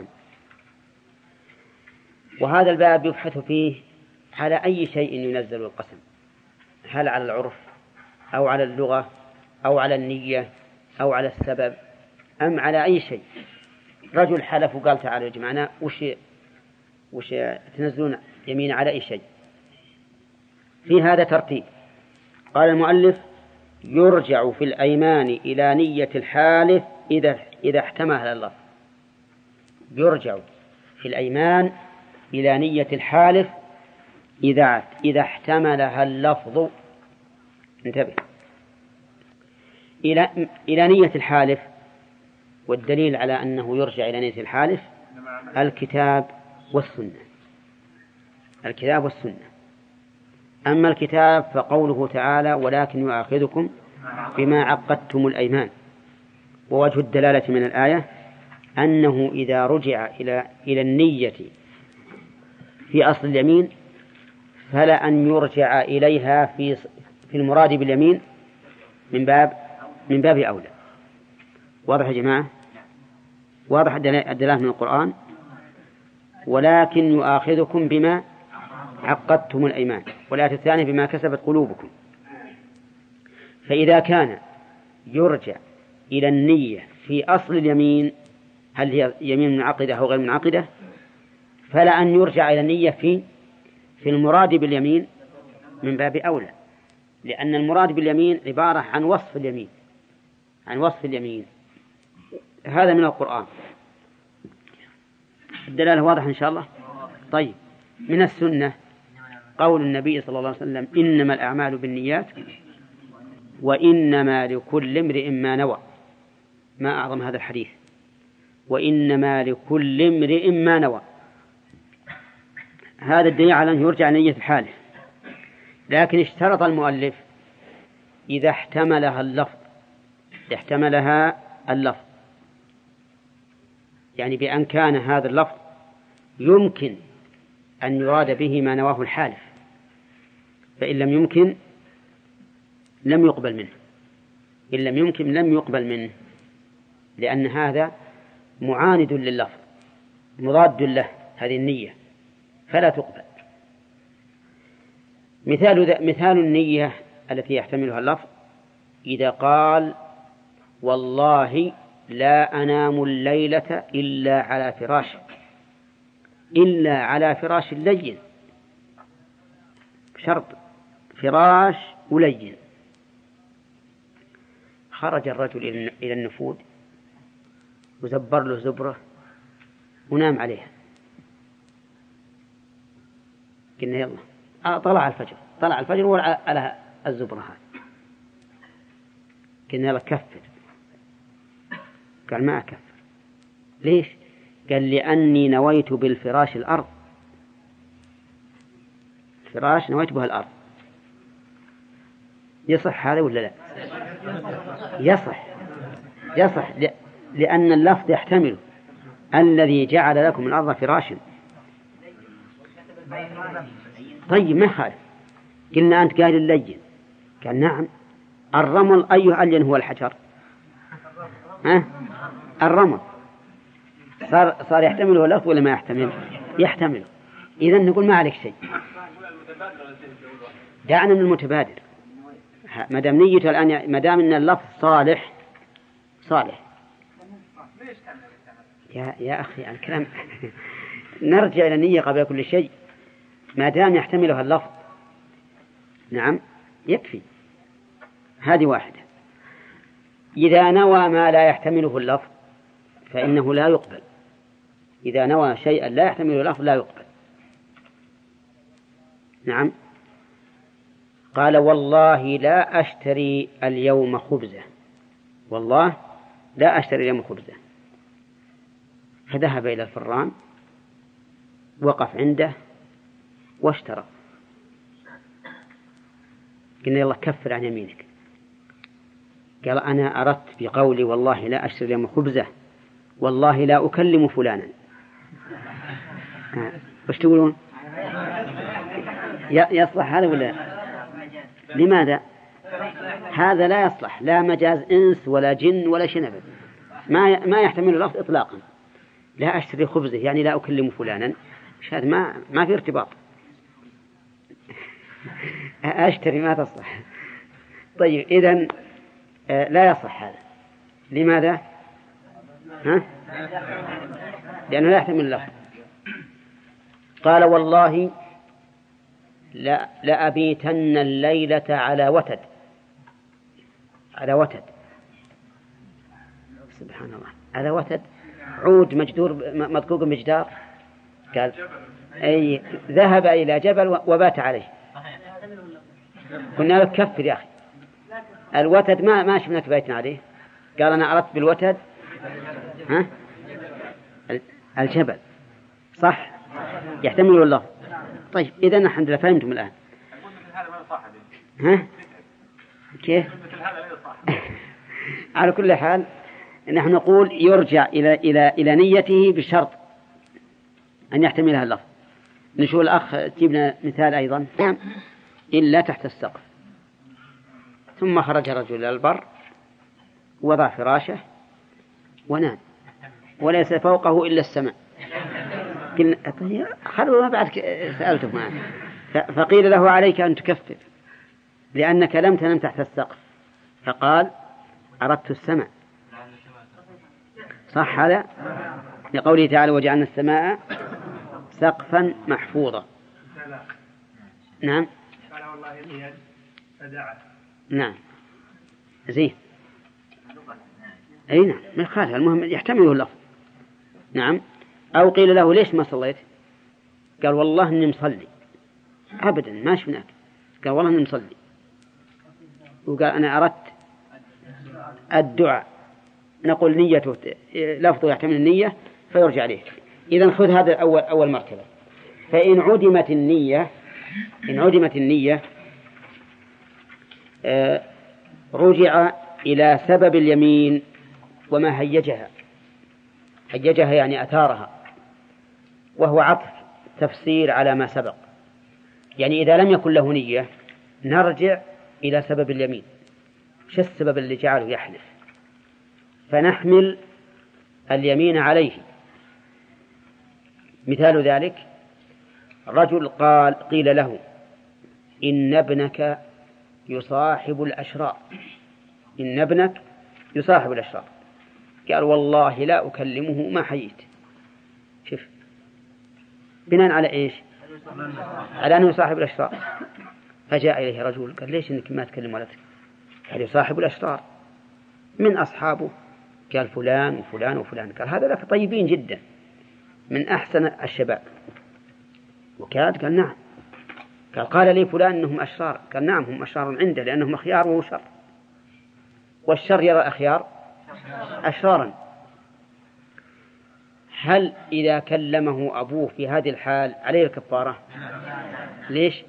وهذا الباب يبحث فيه على أي شيء ينزل القسم، هل على العرف أو على اللغة أو على النية أو على السبب أم على أي شيء. رجل حلف وقال تعالى يا جماعة وش وش تنزلون يمين على أي شيء. في هذا ترتيب. قال المؤلف يرجع في الأيمان إلى نية الحالف إذا إذا احتملها اللفظ. يرجع في الأيمان إلى نية الحالف إذا إذا احتملها اللفظ. انتبه، إلى إلى نية الحالف. والدليل على أنه يرجع إلى نية الحالف الكتاب والسنة. الكتاب والسنة. أما الكتاب فقوله تعالى ولكن يؤاخذكم بما عقدتم الأيمان. ووجه الدلالة من الآية أنه إذا رجع إلى إلى النية في أصل اليمين فلا أن يرجع إليها في في المراد باليمين من باب من باب أولى. واضح يا جماعة؟ واضح الدلالة من القرآن. ولكن يؤاخذكم بما عقدتم الأيمان، والآية الثانية بما كسبت قلوبكم. فإذا كان يرجع إلى النية في أصل اليمين، هل هي يمين منعقدة أو غير منعقدة، فلا أن يرجع إلى النية في في المراد باليمين من باب أولى، لأن المراد باليمين عبارة عن وصف اليمين عن وصف اليمين. هذا من القرآن. الدلالة واضحة إن شاء الله. طيب، من السنة قول النبي صلى الله عليه وسلم إنما الأعمال بالنيات وإنما لكل امرئ ما نوى. ما أعظم هذا الحديث، وإنما لكل امرئ ما نوى. هذا الدليل على أن يرجع نية الحالف. لكن اشترط المؤلف إذا احتملها اللفظ احتملها اللفظ يعني بأن كان هذا اللفظ يمكن أن يراد به ما نواه الحالف، فإن لم يمكن لم يقبل منه إن لم يمكن لم يقبل منه لأن هذا معاند لللفظ مضاد له، هذه النية فلا تقبل. مثال مثال النية التي يحتملها اللفظ إذا قال والله لا أنام الليلة إلا على فراشي، إلا على فراش لين، شرط فراش ولين. خرج الرجل إلى النفود وزبر له زبرة ونام عليها. قلنا يلا، آه طلع الفجر، طلع الفجر وعلى الزبرة هذه. قلنا يلا كفر. قال ما أكفر. ليش؟ قال لأني نويت بالفراش الأرض، فراش نويت بها الأرض. يصح هذا ولا لا؟ يصح يصح لأن اللفظ يحتمل الذي جعل لكم الأرض فراشا. طيب ما خالف. قلنا أنت قال اللين، قال نعم. الرمل أيه ألين هو الحجر؟ ها؟ الرمل صار صار يحتمله اللفظ ولا ما يحتمل؟ يحتمله. إذن نقول ما عليك شيء، دعنا من المتبادر. ما دام نيته الآن، ما دام إن اللفظ صالح صالح. يا يا أخي الكلام نرجع إلى النية قبل كل شيء. ما دام يحتملها اللفظ نعم يكفي. هذه واحدة. إذا نوى ما لا يحتمله اللفظ فإنه لا يقبل. إذا نوى شيئا لا يحتمله اللفظ لا يقبل. نعم. قال والله لا أشتري اليوم خبزة، والله لا أشتري اليوم خبزة. فذهب إلى الفران وقف عنده واشترى. قلنا يلا كفر عن يمينك. قال أنا أردت بقولي والله لا أشتري اليوم خبزة والله لا أكلم فلانا. وش تقولون؟ يصلح هذا ولا؟ لماذا؟ هذا لا يصلح، لا مجاز إنس ولا جن ولا شيء أبدا، ما ما يحتمل اللفظ إطلاقا. لا أشتري خبزه يعني لا أكلم فلانا، مش هذا، ما ما في ارتباط. أشتري ما تصلح. طيب إذن لا يصح هذا. لماذا؟ ها؟ لأنه لا يحتمل اللفظ. قال والله لا لأبيتن الليلة على وتد، على وتد. سبحان الله، على وتد عود مجدور مدقوق بمجدار. قال أي ذهب إلى جبل وبات عليه. قلنا له كفر يا أخي، الوتد ما ما شفناك بيتنا عليه. قال أنا أردت بالوتد ها الجبل. صح، يحتمل اللفظ. طيب إذا نحن فهمتم الآن. ها كيف؟ على كل حال نحن نقول يرجع إلى إلى إلى نيته بشرط أن يحتملها اللفظ. نشوف الأخ جبنا مثال أيضا. نعم. إلا تحت السقف. ثم خرج رجل إلى البر وضع فراشه ونام وليس فوقه إلا السماء. قلنا طيب خلوا ما بعد سألته معه. فقيل له عليك أن تكفر لأنك لم تنم تحت السقف. فقال أردت السماء. صح هذا؟ لقوله تعالى وجعلنا السماء سقفا محفوظا. نعم. قال والله اليد فدعت. نعم زين. أي نعم من خالها، المهم يحتمله اللفظ. نعم. أو قيل له ليش ما صليت؟ قال والله إني مصلي. أبدا ما شفناك. قال والله إني مصلي. وقال أنا أردت الدعاء. نقول نيته لفظه يحتمل النية فيرجع عليه. إذن خذ هذا أول أول مرتبة. فإن عدمت النية إن عدمت النية آه رجع إلى سبب اليمين وما هيجها. هيجها يعني أثارها، وهو عطف تفسير على ما سبق. يعني إذا لم يكن له نية نرجع إلى سبب اليمين. شو السبب اللي جعله يحلف؟ فنحمل اليمين عليه. مثال ذلك رجل قال قيل له إن ابنك يصاحب الأشرار، إن ابنك يصاحب الأشرار. قال والله لا أكلمه ما حييت. شوف بناء على إيش؟ على أنه صاحب الأشرار. فجاء إليه رجل قال ليش إنك ما تكلم ولدك؟ قال صاحب الأشرار. من أصحابه؟ قال فلان وفلان وفلان. قال هذا لك طيبين جدا من أحسن الشباب. وكاد قال نعم. قال قال لي فلان إنهم أشرار. قال نعم هم أشرار عنده لأنهم أخيار وهو شر، والشر يرى الأخيار أشرارا. هل إذا كلمه أبوه في هذه الحال عليه الكفارة؟ ليش؟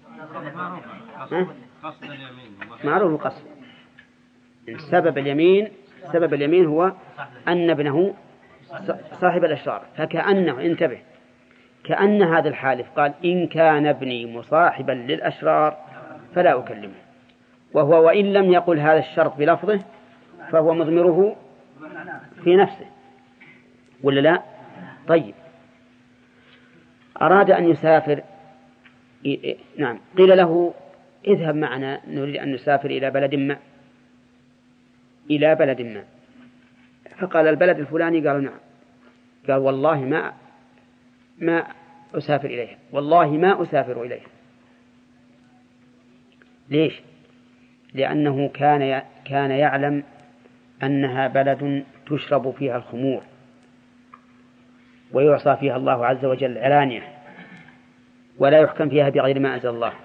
معروف قصد. سبب اليمين سبب اليمين هو أن ابنه صاحب الأشرار، فكأنه انتبه كأن هذا الحالف قال إن كان ابني مصاحبا للأشرار فلا أكلمه، وهو وإن لم يقل هذا الشرط بلفظه فهو مضمره في نفسه ولا لا؟ طيب أراد أن يسافر، نعم، قيل له اذهب معنا نريد أن نسافر إلى بلد ما إلى بلد ما فقال البلد الفلاني. قالوا نعم. قال والله ما ما أسافر إليه، والله ما أسافر إليه. ليش؟ لأنه كان كان يعلم أنها بلد تشرب فيها الخمور ويعصى فيها الله عز وجل علانية، ولا يحكم فيها بغير ما أنزل الله،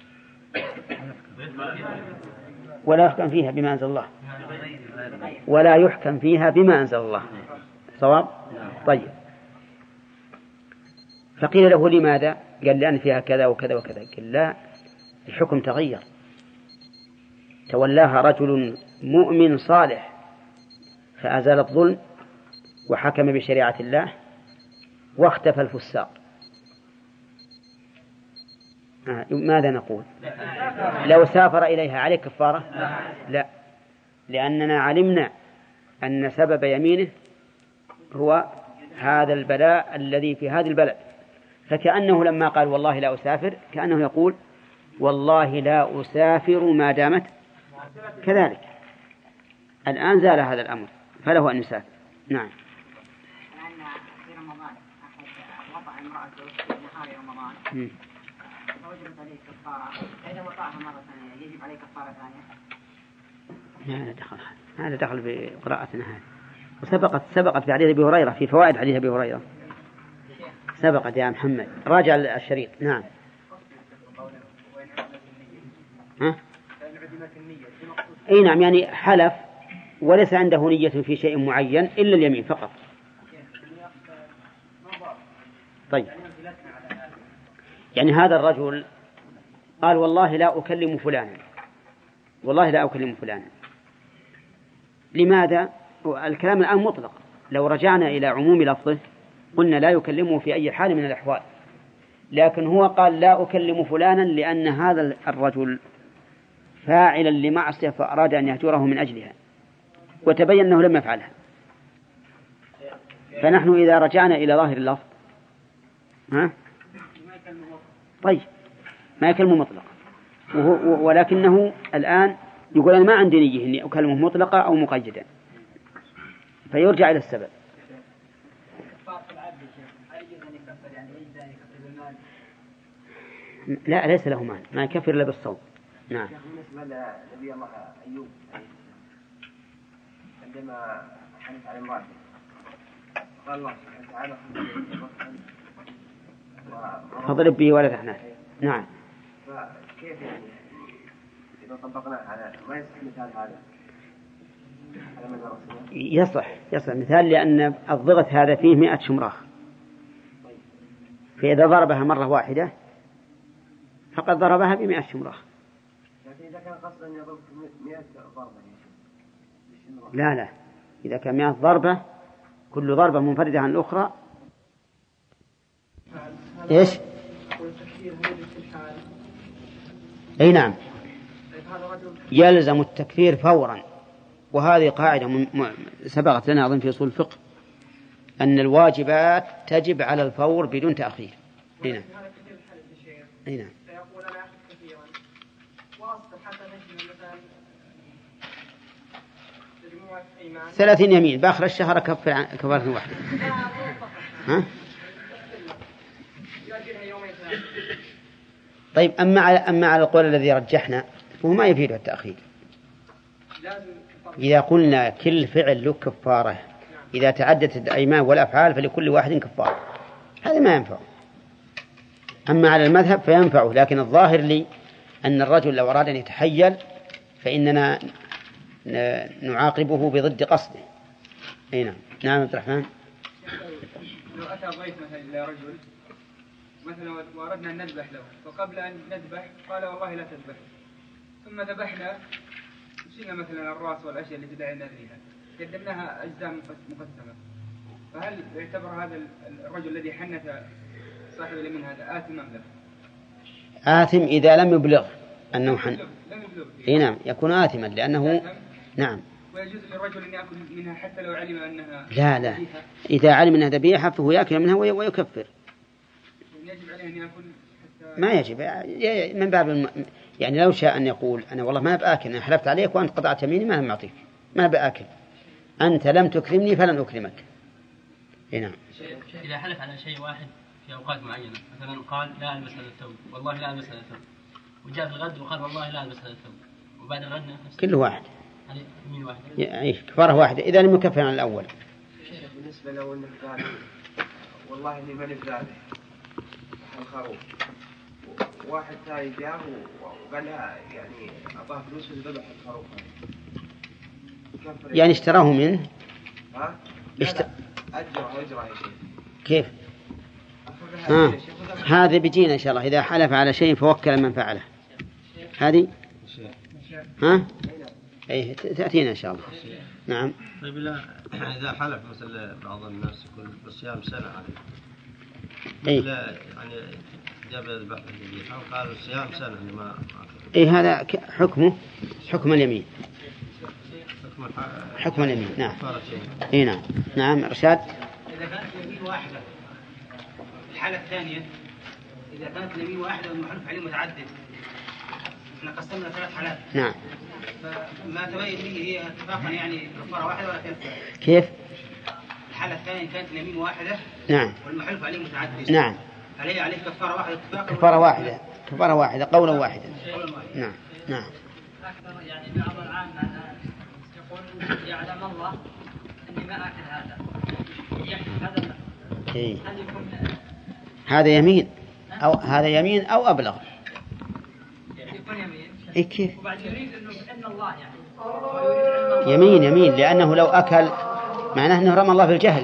ولا يحكم فيها بما أنزل الله ولا يحكم فيها بما أنزل الله. صواب؟ طيب. فقيل له لماذا؟ قال لأن فيها كذا وكذا وكذا. قال لا، الحكم تغير، تولاها رجل مؤمن صالح فأزال الظلم وحكم بشريعة الله واختفى الفساق. آه. ماذا نقول؟ لو سافر إليها عليه كفارة؟ لا، لأننا علمنا أن سبب يمينه هو هذا البلاء الذي في هذا البلد، فكأنه لما قال والله لا أسافر كأنه يقول والله لا أسافر ما دامت كذلك. الآن زال هذا الأمر فله أن يسافر. نعم. لأن في رمضان أحد وضع امرأته في نهار رمضان فوجبت عليه كفارة، فإذا وضعها مرة ثانية يجب عليه كفارة ثانية؟ هذا دخل هذا دخل بقراءتنا هذه. وسبقت سبقت في حديث أبي هريرة، في فوائد حديث أبي هريرة سبقت يا محمد. راجع الشريط. نعم. ها؟ أي نعم، يعني حلف وليس عنده نية في شيء معين إلا اليمين فقط. طيب، يعني هذا الرجل قال والله لا أكلم فلانا، والله لا أكلم فلانا. لماذا؟ الكلام الآن مطلق، لو رجعنا إلى عموم لفظه قلنا لا يكلمه في أي حال من الأحوال، لكن هو قال لا أكلم فلانا لأن هذا الرجل فاعلا لمعصية فأراد أن يهجره من أجلها وتبين أنه لم يفعلها. فنحن إذا رجعنا إلى ظاهر اللفظ ها؟ طيب ما يكلمه مطلقا، ولكنه الآن يقول أنا ما عندي نية إني أكلمه مطلقة أو مقيدا، فيرجع إلى السبب. لا، ليس له مال، ما يكفر إلا بالصوم. نعم. بالنسبة لنبي الله أيوب عندما حلف على امرأته قال الله سبحانه وتعالى فاضرب به ولا تحنث. نعم. فكيف يعني إذا طبقناه على ما يصح مثال هذا؟ يصح يصح مثال، لأن الضغط هذا فيه مئة شمراخ، فإذا ضربها مرة واحدة فقد ضربها بمئة شمراخ. لكن إذا كان قصدا يضرب مئة ضربة لا لا، إذا كان مئة ضربة كل ضربة منفردة عن الأخرى. إيش؟ أي نعم، يلزم التكفير فورا، وهذه قاعدة م... سبقت لنا أظن في أصول الفقه أن الواجبات تجب على الفور بدون تأخير. أي نعم. أي نعم. ثلاثين يمين بآخر الشهر كفر كفارة واحدة. ها؟ طيب أما على أما على القول الذي رجحنا فهو ما يفيد التأخير. إذا قلنا كل فعل له كفارة إذا تعدت الأيمان والأفعال فلكل واحد كفارة هذا ما ينفع. أما على المذهب فينفعه، لكن الظاهر لي أن الرجل لو أراد أن يتحيل فإننا نعاقبه بضد قصده. أي نعم. نعم عبد الرحمن. لو أتى ضيف مثلا إلى رجل مثلا وأردنا أن نذبح له، فقبل أن نذبح قال والله لا تذبح، ثم ذبحنا وشلنا مثلا الرأس والأشياء التي دعينا فيها قدمناها أجزاء مقسمة، فهل يعتبر هذا الرجل الذي حنث صاحب اليمين هذا آثم أم لا؟ آثم إذا لم يبلغ أنه حن. لم يبلغ. إيه نعم يكون آثما لأنه آثم. نعم. ويجوز للرجل أن يأكل منها حتى لو علم أنها لا لا ذبيحة. إذا علم أنها ذبيحة فهو يأكل منها ويكفر. يجب عليه أن يأكل حتى ما يجب من باب الم... يعني لو شاء أن يقول أنا والله ما بآكل، أنا حلفت عليك وأنت قطعت يميني ما هم أعطيك ما بآكل، أنت لم تكرمني فلن أكرمك. نعم. إذا حلف على شيء واحد في أوقات معينة مثلا قال لا ألبس هذا الثوب والله لا ألبس هذا الثوب، وجاء في الغد وقال والله لا ألبس هذا الثوب، وبعد الغد كل واحد يعني يمين واحد يعني كفارة واحدة إذا لم يكفر عن الأول. بالنسبة لو أنه قال والله إني ماني بذابح الخروف، واحد ثاني جاء وقال يعني أعطاه فلوس وذبح الخروف يعني اشتراه منه. ها؟ اشت... أجره أجره يا شيخ. كيف؟ آه. هذا بيجينا إن شاء الله إذا حلف على شيء فوكل من فعله هذه ها؟ أي تأتينا إن شاء الله. نعم. طيب إذا حلف مثل بعض الناس يكون بصيام سنة عليه. أي. لا يعني جاب البحث الذبيحة وقالوا صيام سنة ما. أي هذا حكمه حكم اليمين. حكم اليمين. نعم. أي نعم. نعم رشاد. إذا كانت اليمين واحدة الحالة الثانية إذا كانت اليمين واحدة والمحلف عليه متعدد، احنا قسمنا ثلاث حالات. نعم. فما تبين لي هي اتفاقا يعني كفارة واحدة ولا كيف؟ كيف؟ الحالة الثانية كانت اليمين واحدة. نعم. والمحلف عليه متعدد. نعم. عليه عليه كفارة واحدة اتفاقا. كفارة واحدة كفارة واحدة قولا واحدا. نعم. نعم. أكثر يعني بعض العامة يقول يعلم الله أني ما أكل هذا يحلف هذا. إيه. هذا يمين أو هذا يمين أو أبلغ. يكون يمين. إيه كيف؟ وبعد يريد إنه إن الله يعني. يمين يمين لأنه لو أكل معناه أنه رمى الله في الجهل،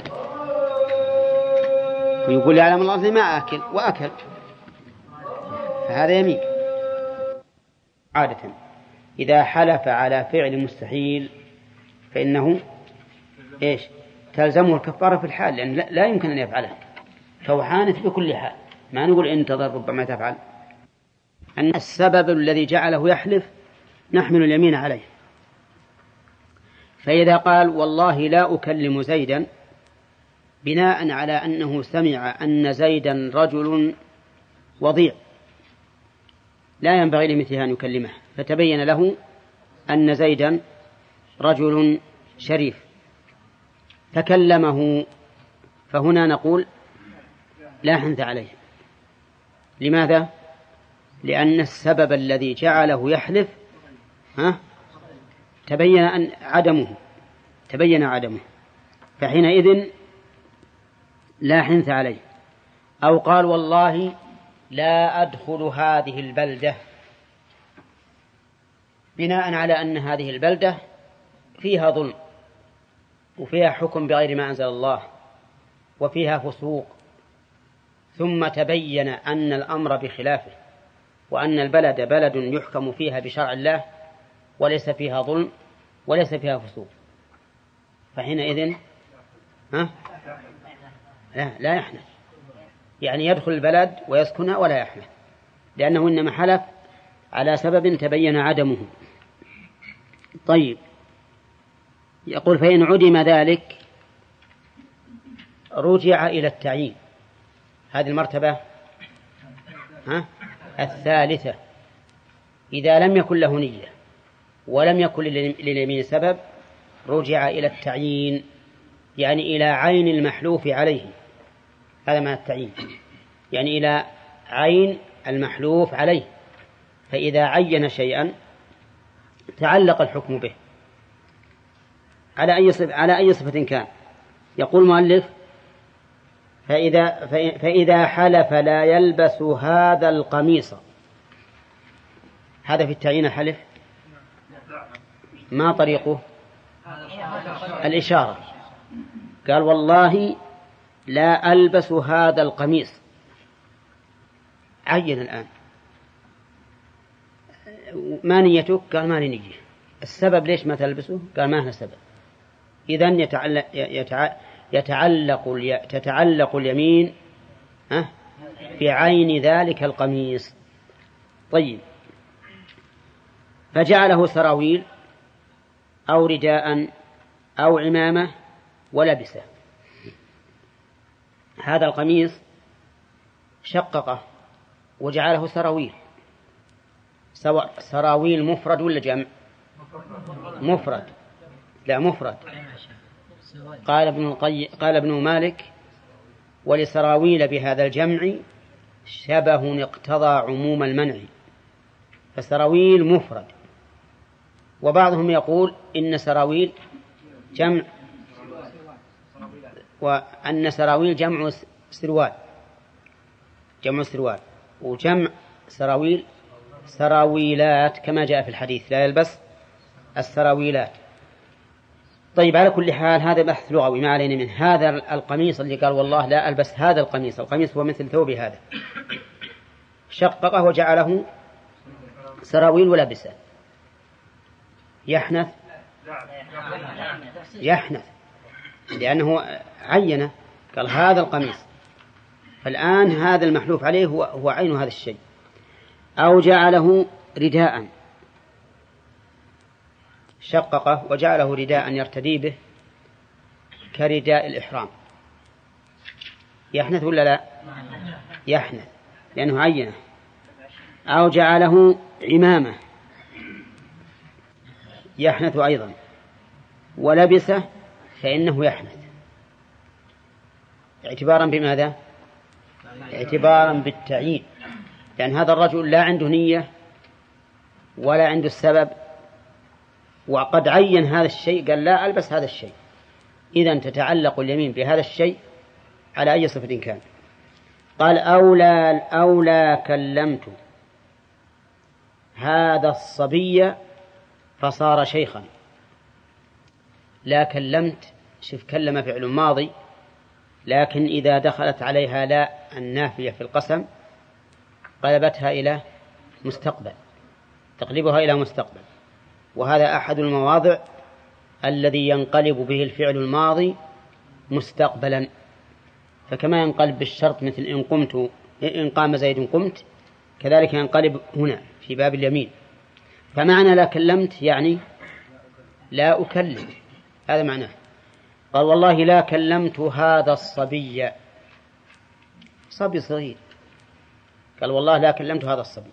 ويقول يعلم الله أني ما أكل وأكل، فهذا يمين. عادة إذا حلف على فعل مستحيل فإنه إيش؟ تلزمه الكفارة في الحال، لأن لا يمكن أن يفعله، فهو حانث بكل حال، ما نقول انتظر ربما تفعل. أن السبب الذي جعله يحلف نحمل اليمين عليه. فإذا قال والله لا أكلم زيدا بناء على أنه سمع أن زيدا رجل وضيع لا ينبغي لمثله أن يكلمه، فتبين له أن زيدا رجل شريف فكلمه، فهنا نقول لا حنث عليه. لماذا؟ لأن السبب الذي جعله يحلف ها تبين أن عدمه تبين عدمه فحينئذ لا حنث عليه. أو قال والله لا أدخل هذه البلدة بناء على أن هذه البلدة فيها ظلم وفيها حكم بغير ما أنزل الله وفيها فسوق، ثم تبين أن الأمر بخلافه وأن البلد بلد يحكم فيها بشرع الله وليس فيها ظلم وليس فيها فسوق، فحينئذ ها؟ لا, لا يحنث، يعني يدخل البلد ويسكنها ولا يحنث، لأنه إنما حلف على سبب تبين عدمه. طيب يقول فإن عدم ذلك رجع إلى التعيين، هذه المرتبة ها؟ الثالثة. إذا لم يكن له نية ولم يكن لليمين سبب رجع إلى التعيين، يعني إلى عين المحلوف عليه، هذا ما التعيين، يعني إلى عين المحلوف عليه، فإذا عين شيئا تعلق الحكم به على أي صفة, على أي صفة كان. يقول المؤلف فإذا, فإذا حلف لا يلبس هذا القميص، هذا في التعيين حلف، ما طريقه؟ الإشارة. قال والله لا ألبس هذا القميص، عين الآن. ما نيتك؟ قال ما نية. السبب ليش ما تلبسه؟ قال ما هو سبب. إذن يتعلق, يتعلق, تتعلق اليمين بعين ذلك القميص. طيب، فجعله سراويل أو رداء أو عمامة ولبسه. هذا القميص شققه وجعله سراويل. سواء سراويل مفرد ولا جمع؟ مفرد. لا مفرد. قال ابن القي... قال ابن مالك ولسراويل بهذا الجمع شبه اقتضى عموم المنع، فسراويل مفرد. وبعضهم يقول إن سراويل جمع، وأن سراويل جمع سروال، جمع سروال، وجمع سراويل سراويلات كما جاء في الحديث لا يلبس السراويلات. طيب، على كل حال هذا بحث لغوي ما علينا من هذا القميص اللي قال والله لا ألبس هذا القميص. القميص هو مثل ثوبي هذا، شققه وجعله سراويل ولبسه. يحنث يحنث لأنه عينه، قال هذا القميص، فالآن هذا المحلوف عليه هو, هو عين هذا الشيء. أو جعله رداء، شققه وجعله رداء يرتدي به كرداء الإحرام. يحنث ولا لا؟ يحنث لأنه عينه. أو جعله عمامة، يحنث أيضا. ولبسه فإنه يحنث، اعتبارا بماذا؟ اعتبارا بالتعيين، لأن هذا الرجل لا عنده نية ولا عنده السبب، وقد عين هذا الشيء، قال لا ألبس هذا الشيء. إذن تتعلق اليمين بهذا الشيء على أي صفة كان. قال أولى أولى كلمت هذا الصبي فصار شيخا. لا كلمت، شوف كلم فعل ماضي، لكن إذا دخلت عليها لا النافية في القسم قلبتها إلى مستقبل، تقلبها إلى مستقبل. وهذا أحد المواضع الذي ينقلب به الفعل الماضي مستقبلا، فكما ينقلب بالشرط مثل إن قمت إن قام زيد قمت، كذلك ينقلب هنا في باب اليمين. فمعنى لا كلمت يعني لا أكلم، هذا معناه. قال والله لا كلمت هذا الصبي، صبي صغير، قال والله لا كلمت هذا الصبي.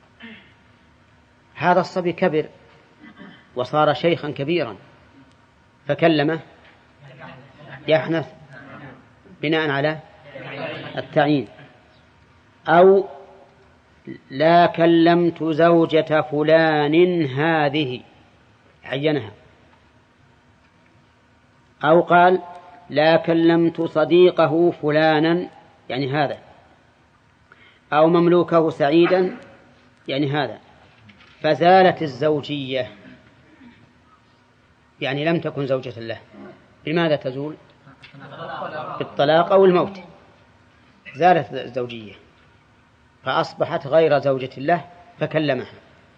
هذا الصبي كبر وصار شيخا كبيرا، فكلمه يحنث بناء على التعيين. أو لا كلمت زوجة فلان هذه، عينها. أو قال لا كلمت صديقه فلانا، يعني هذا. أو مملوكه سعيدا، يعني هذا. فزالت الزوجية، يعني لم تكن زوجة له. بماذا تزول؟ بالطلاق أو الموت. زالت الزوجية فأصبحت غير زوجة له، فكلمها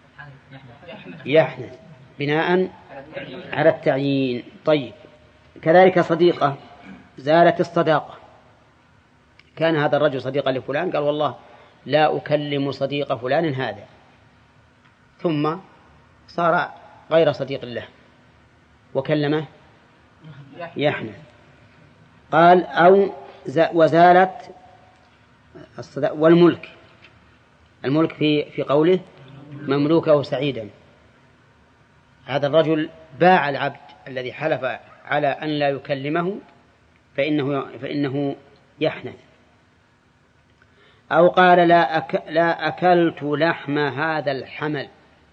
يحنث بناء على التعيين. طيب، كذلك صديقة، زالت الصداقة. كان هذا الرجل صديقا لفلان، قال والله لا أكلم صديق فلان هذا، ثم صار غير صديق له وكلمه يحنث. قال أو وزالت الصداقة. والملك، الملك في في قوله مملوكه سعيدا، هذا الرجل باع العبد الذي حلف على أن لا يكلمه، فإنه فإنه يحنث. أو قال لا, أك... لا أكلت لحم هذا الحمل.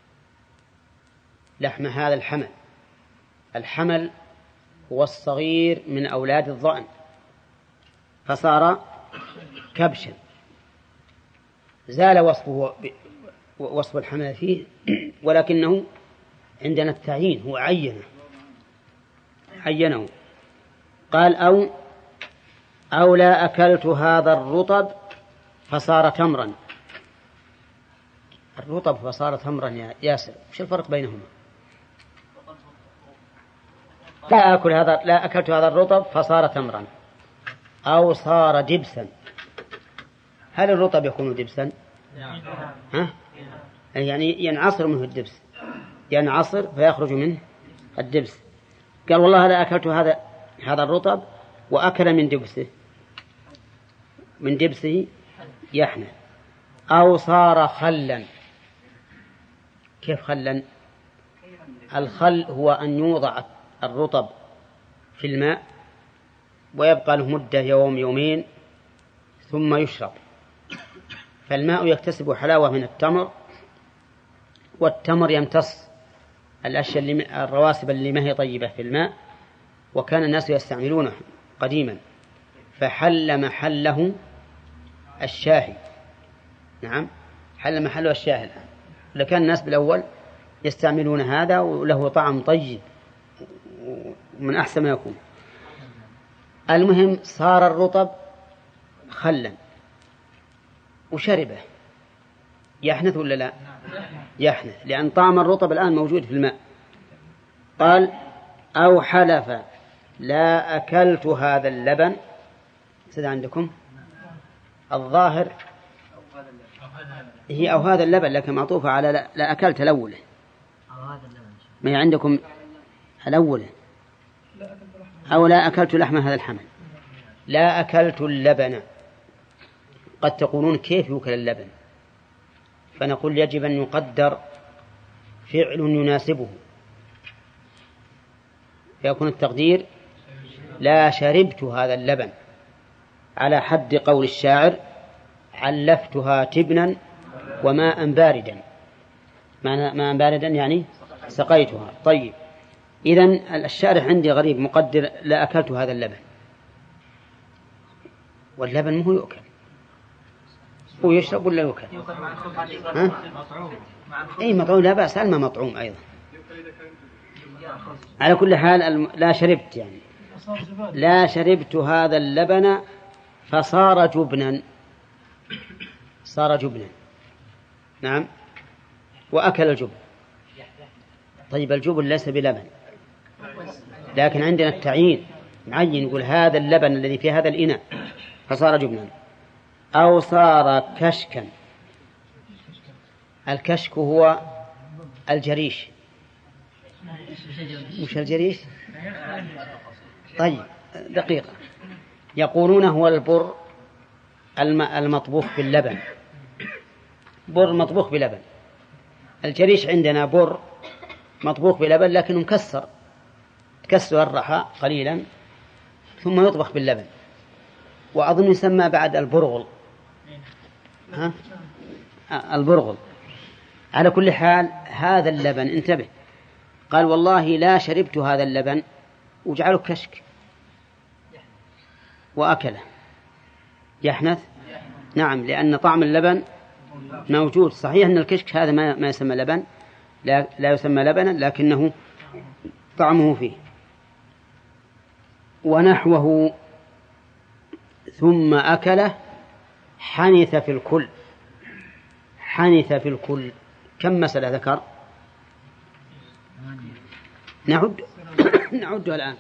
لحم هذا الحمل، الحمل هو الصغير من أولاد الضأن، فصار كبشا، زال وصفه ب... وصف الحمل فيه، ولكنه عندنا التعيين، هو عينه عينه قال أو أو لا أكلت هذا الرطب فصار تمرا. الرطب فصار تمرا يا ياسر، وش الفرق بينهما؟ لا أكل هذا لا أكلت هذا الرطب فصار تمرا، أو صار دبسا. هل الرطب يكون دبسا؟ ها؟ يعني ينعصر منه الدبس، ينعصر فيخرج منه الدبس. قال والله لا أكلت هذا هذا الرطب وأكل من دبسه من دبسه يحنى. أو صار خلا. كيف خلا؟ الخل هو أن يوضع الرطب في الماء ويبقى له مدة يوم يومين ثم يشرب، فالماء يكتسب حلاوة من التمر، والتمر يمتص الأشياء اللي الرواسب اللي ما هي طيبة في الماء، وكان الناس يستعملونه قديما، فحل محله الشاهي. نعم، حل محله الشاهي. لكان الناس بالأول يستعملون هذا وله طعم طيب من أحسن ما يكون. المهم صار الرطب خلا وشربه، يحنث ولا لا؟ يحنث، لأن طعم الرطب الآن موجود في الماء. قال أو حلف لا أكلت هذا اللبن. سيد عندكم الظاهر هي أو هذا اللبن، لكن معطوفة على لا, لا أكلت الأول. ما عندكم الأول أو لا أكلت لحم هذا الحمل. لا أكلت اللبن. قد تقولون كيف يؤكل اللبن؟ فنقول يجب أن يقدر فعل يناسبه، فيكون التقدير لا شربت هذا اللبن، على حد قول الشاعر علفتها تبنا وماء باردا. ماء باردا يعني سقيتها. طيب، إذن الشارح عندي غريب، مقدر لا أكلت هذا اللبن، واللبن مو يؤكل، هو يشرب ولا يؤكل؟ ها؟ أي مطعوم لا بأس، الماء مطعوم أيضا. على كل حال لا شربت يعني لا شربت هذا اللبن فصار جبنا، صار جبنا. نعم، وأكل الجبن. طيب الجبن ليس بلبن، لكن عندنا التعيين معين، يقول هذا اللبن الذي في هذا الإناء فصار جبنا. أو صار كشكا. الكشك هو الجريش. مش الجريش؟ طيب دقيقة. يقولون هو البر المطبوخ باللبن، بر مطبوخ بلبن. الجريش عندنا بر مطبوخ بلبن لكنه مكسر، تكسر الرحى قليلا ثم يطبخ باللبن، وأظن يسمى بعد البرغل. ها؟ البرغل. على كل حال هذا اللبن، انتبه، قال والله لا شربت هذا اللبن وجعله كشك وأكله يحنث. نعم، لأن طعم اللبن موجود. صحيح أن الكشك هذا ما ما يسمى لبن، لا, لا يسمى لبنا، لكنه طعمه فيه. ونحوه ثم أكله حنث في الكل. حنث في الكل كم مسألة ذكر؟ نعد نعدها الآن.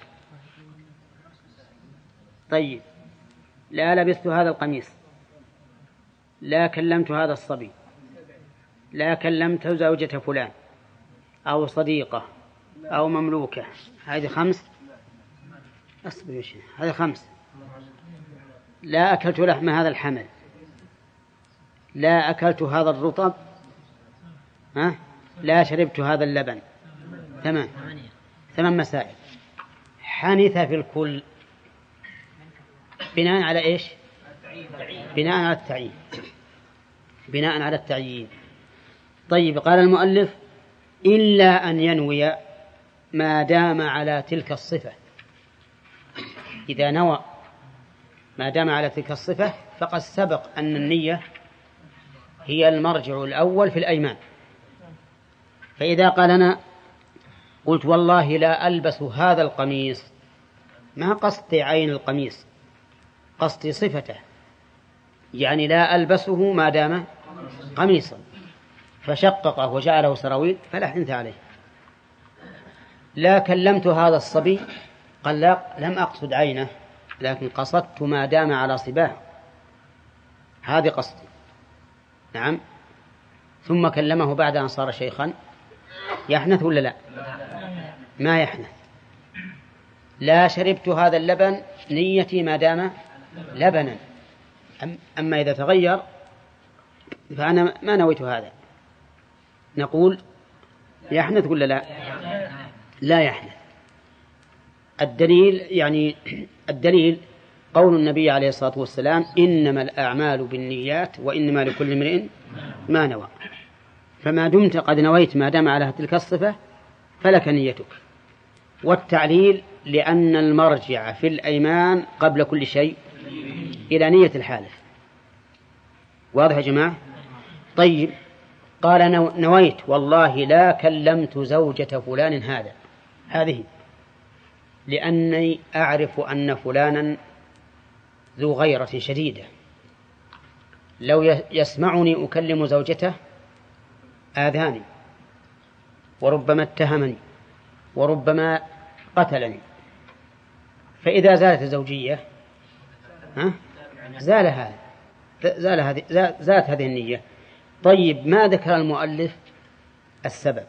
طيب، لا لبست هذا القميص، لا كلمت هذا الصبي، لا كلمت زوجة فلان أو صديقة أو مملوكة. هذه خمس. أصبر يا شيخ، هذه خمس. لا أكلت لحم هذا الحمل، لا أكلت هذا الرطب، ها؟ لا شربت هذا اللبن. ثمان ثمان مسائل. حنث في الكل بناء على إيش؟ بناء على التعيين بناء على التعيين. طيب، قال المؤلف إلا أن ينوي ما دام على تلك الصفة. إذا نوى ما دام على تلك الصفة فقد سبق أن النية هي المرجع الأول في الأيمان. فإذا قال أنا قلت والله لا ألبس هذا القميص، ما قصدي عين القميص، قصدي صفته، يعني لا ألبسه ما دام قميصا، فشققه وجعله سراويل فلا حنث عليه. لا كلمت هذا الصبي، قال لا، لم أقصد عينه لكن قصدت ما دام على صباه، هذه قصدي. نعم. ثم كلمه بعد أن صار شيخا، يحنث ولا لا؟ ما يحنث. لا شربت هذا اللبن، نيتي ما دام لبنا، أما إذا تغير فأنا ما نويت هذا، نقول يحنث ولا لا؟ لا يحنث. الدليل يعني الدليل قول النبي عليه الصلاة والسلام إنما الأعمال بالنيات وإنما لكل امرئ ما نوى. فما دمت قد نويت ما دام على تلك الصفة فلك نيتك. والتعليل لأن المرجع في الأيمان قبل كل شيء إلى نية الحالف. واضح يا جماعة؟ طيب، قال نويت والله لا كلمت زوجة فلان هذا، هذه لأني أعرف أن فلانا ذو غيرة شديدة، لو يسمعني أكلم زوجته آذاني وربما اتهمني وربما قتلني. فإذا زالت الزوجية ها زال هذا زال هذه زالت هذه النية. طيب، ما ذكر المؤلف السبب،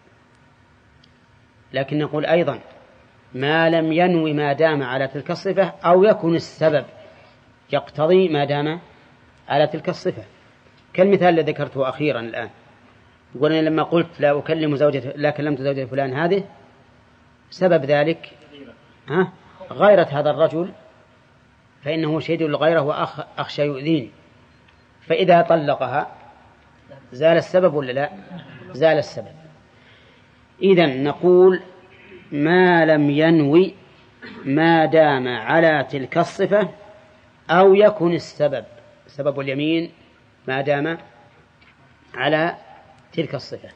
لكن نقول أيضا ما لم ينوي ما دام على تلك الصفة أو يكن السبب يقتضي ما دام على تلك الصفة، كالمثال الذي ذكرته أخيرا الآن. قلنا لما قلت لا أكلم زوجة لا كلمت زوجة فلان، هذه سبب ذلك ها غيرة هذا الرجل، فإنه شديد الغيرة وأخشى يؤذيني. فإذا طلقها زال السبب ولا لا؟ زال السبب. إذن نقول ما لم ينوي ما دام على تلك الصفة أو يكن السبب سبب اليمين ما دام على تلك الصفة.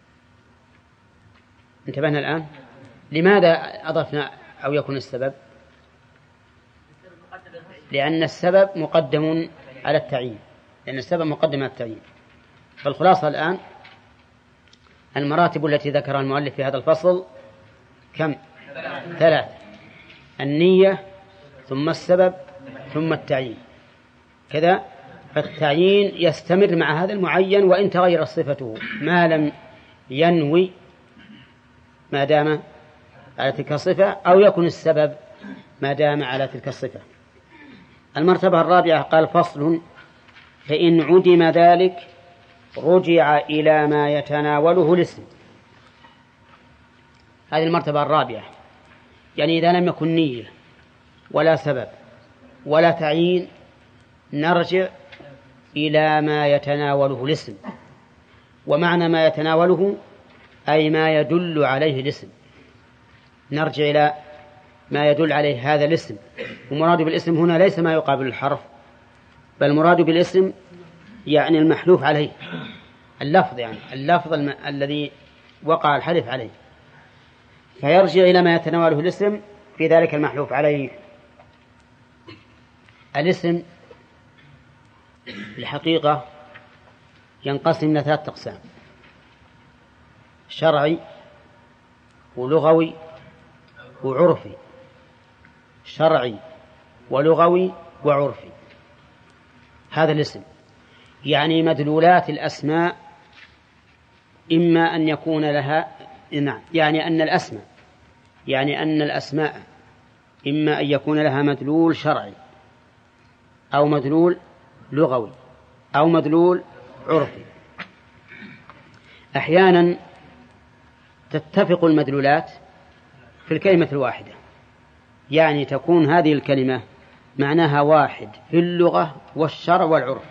انتبهنا الآن؟ لماذا أضفنا أو يكن السبب؟ لأن السبب مقدم على التعيين، لأن السبب مقدم على التعيين. فالخلاصة الآن المراتب التي ذكرها المؤلف في هذا الفصل كم؟ ثلاث: النية ثم السبب ثم التعيين. كذا فالتعيين يستمر مع هذا المعين وإن تغير صفته ما لم ينوي ما دام على تلك الصفة، أو يكن السبب ما دام على تلك الصفة. المرتبة الرابعة قال فصل: فإن عدم ذلك رجع إلى ما يتناوله الاسم. هذه المرتبة الرابعة، يعني إذا لم يكن نية ولا سبب ولا تعيين نرجع إلى ما يتناوله الاسم. ومعنى ما يتناوله أي ما يدل عليه الاسم، نرجع إلى ما يدل عليه هذا الاسم. ومراد بالاسم هنا ليس ما يقابل الحرف، بل المراد بالاسم يعني المحلوف عليه، اللفظ، يعني اللفظ الم... الذي وقع الحلف عليه، فيرجع إلى ما يتناوله الاسم في ذلك المحلوف عليه. الاسم الحقيقة ينقسم إلى ثلاثة أقسام: شرعي ولغوي وعرفي. شرعي ولغوي وعرفي، هذا الاسم. يعني مدلولات الأسماء إما أن يكون لها نعم يعني أن الأسماء يعني أن الأسماء إما أن يكون لها مدلول شرعي أو مدلول لغوي أو مدلول عرفي. أحيانا تتفق المدلولات في الكلمة الواحدة، يعني تكون هذه الكلمة معناها واحد في اللغة والشرع والعرف،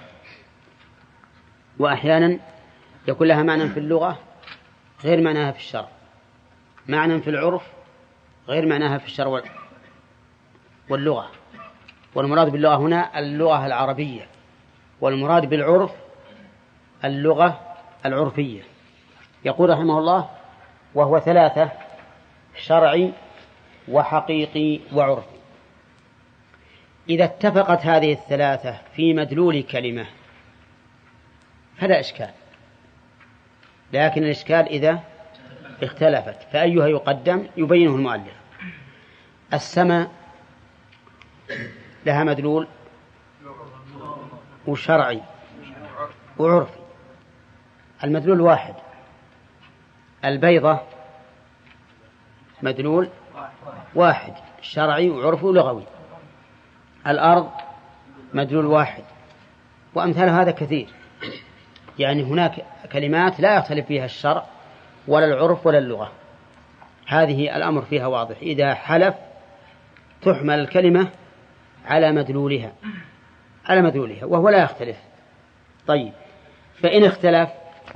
وأحيانا يكون لها معنى في اللغة غير معناها في الشرع، معنى في العرف غير معناها في الشرع واللغة. والمراد باللغة هنا اللغة العربية، والمراد بالعرف اللغة العرفية. يقول رحمه الله: وهو ثلاثة: شرعي وحقيقي وعرفي. إذا اتفقت هذه الثلاثة في مدلول كلمة فلا إشكال، لكن الإشكال إذا اختلفت، فأيها يقدم يبينه المؤلف. السماء لها مدلول وشرعي وعرفي. المدلول واحد. البيضة مدلول واحد، شرعي وعرفي ولغوي. الأرض مدلول واحد، وأمثال هذا كثير. يعني هناك كلمات لا يختلف فيها الشرع ولا العرف ولا اللغة، هذه الأمر فيها واضح. إذا حلف تحمل الكلمة على مدلولها على مدلولها وهو لا يختلف. طيب، فإن اختلف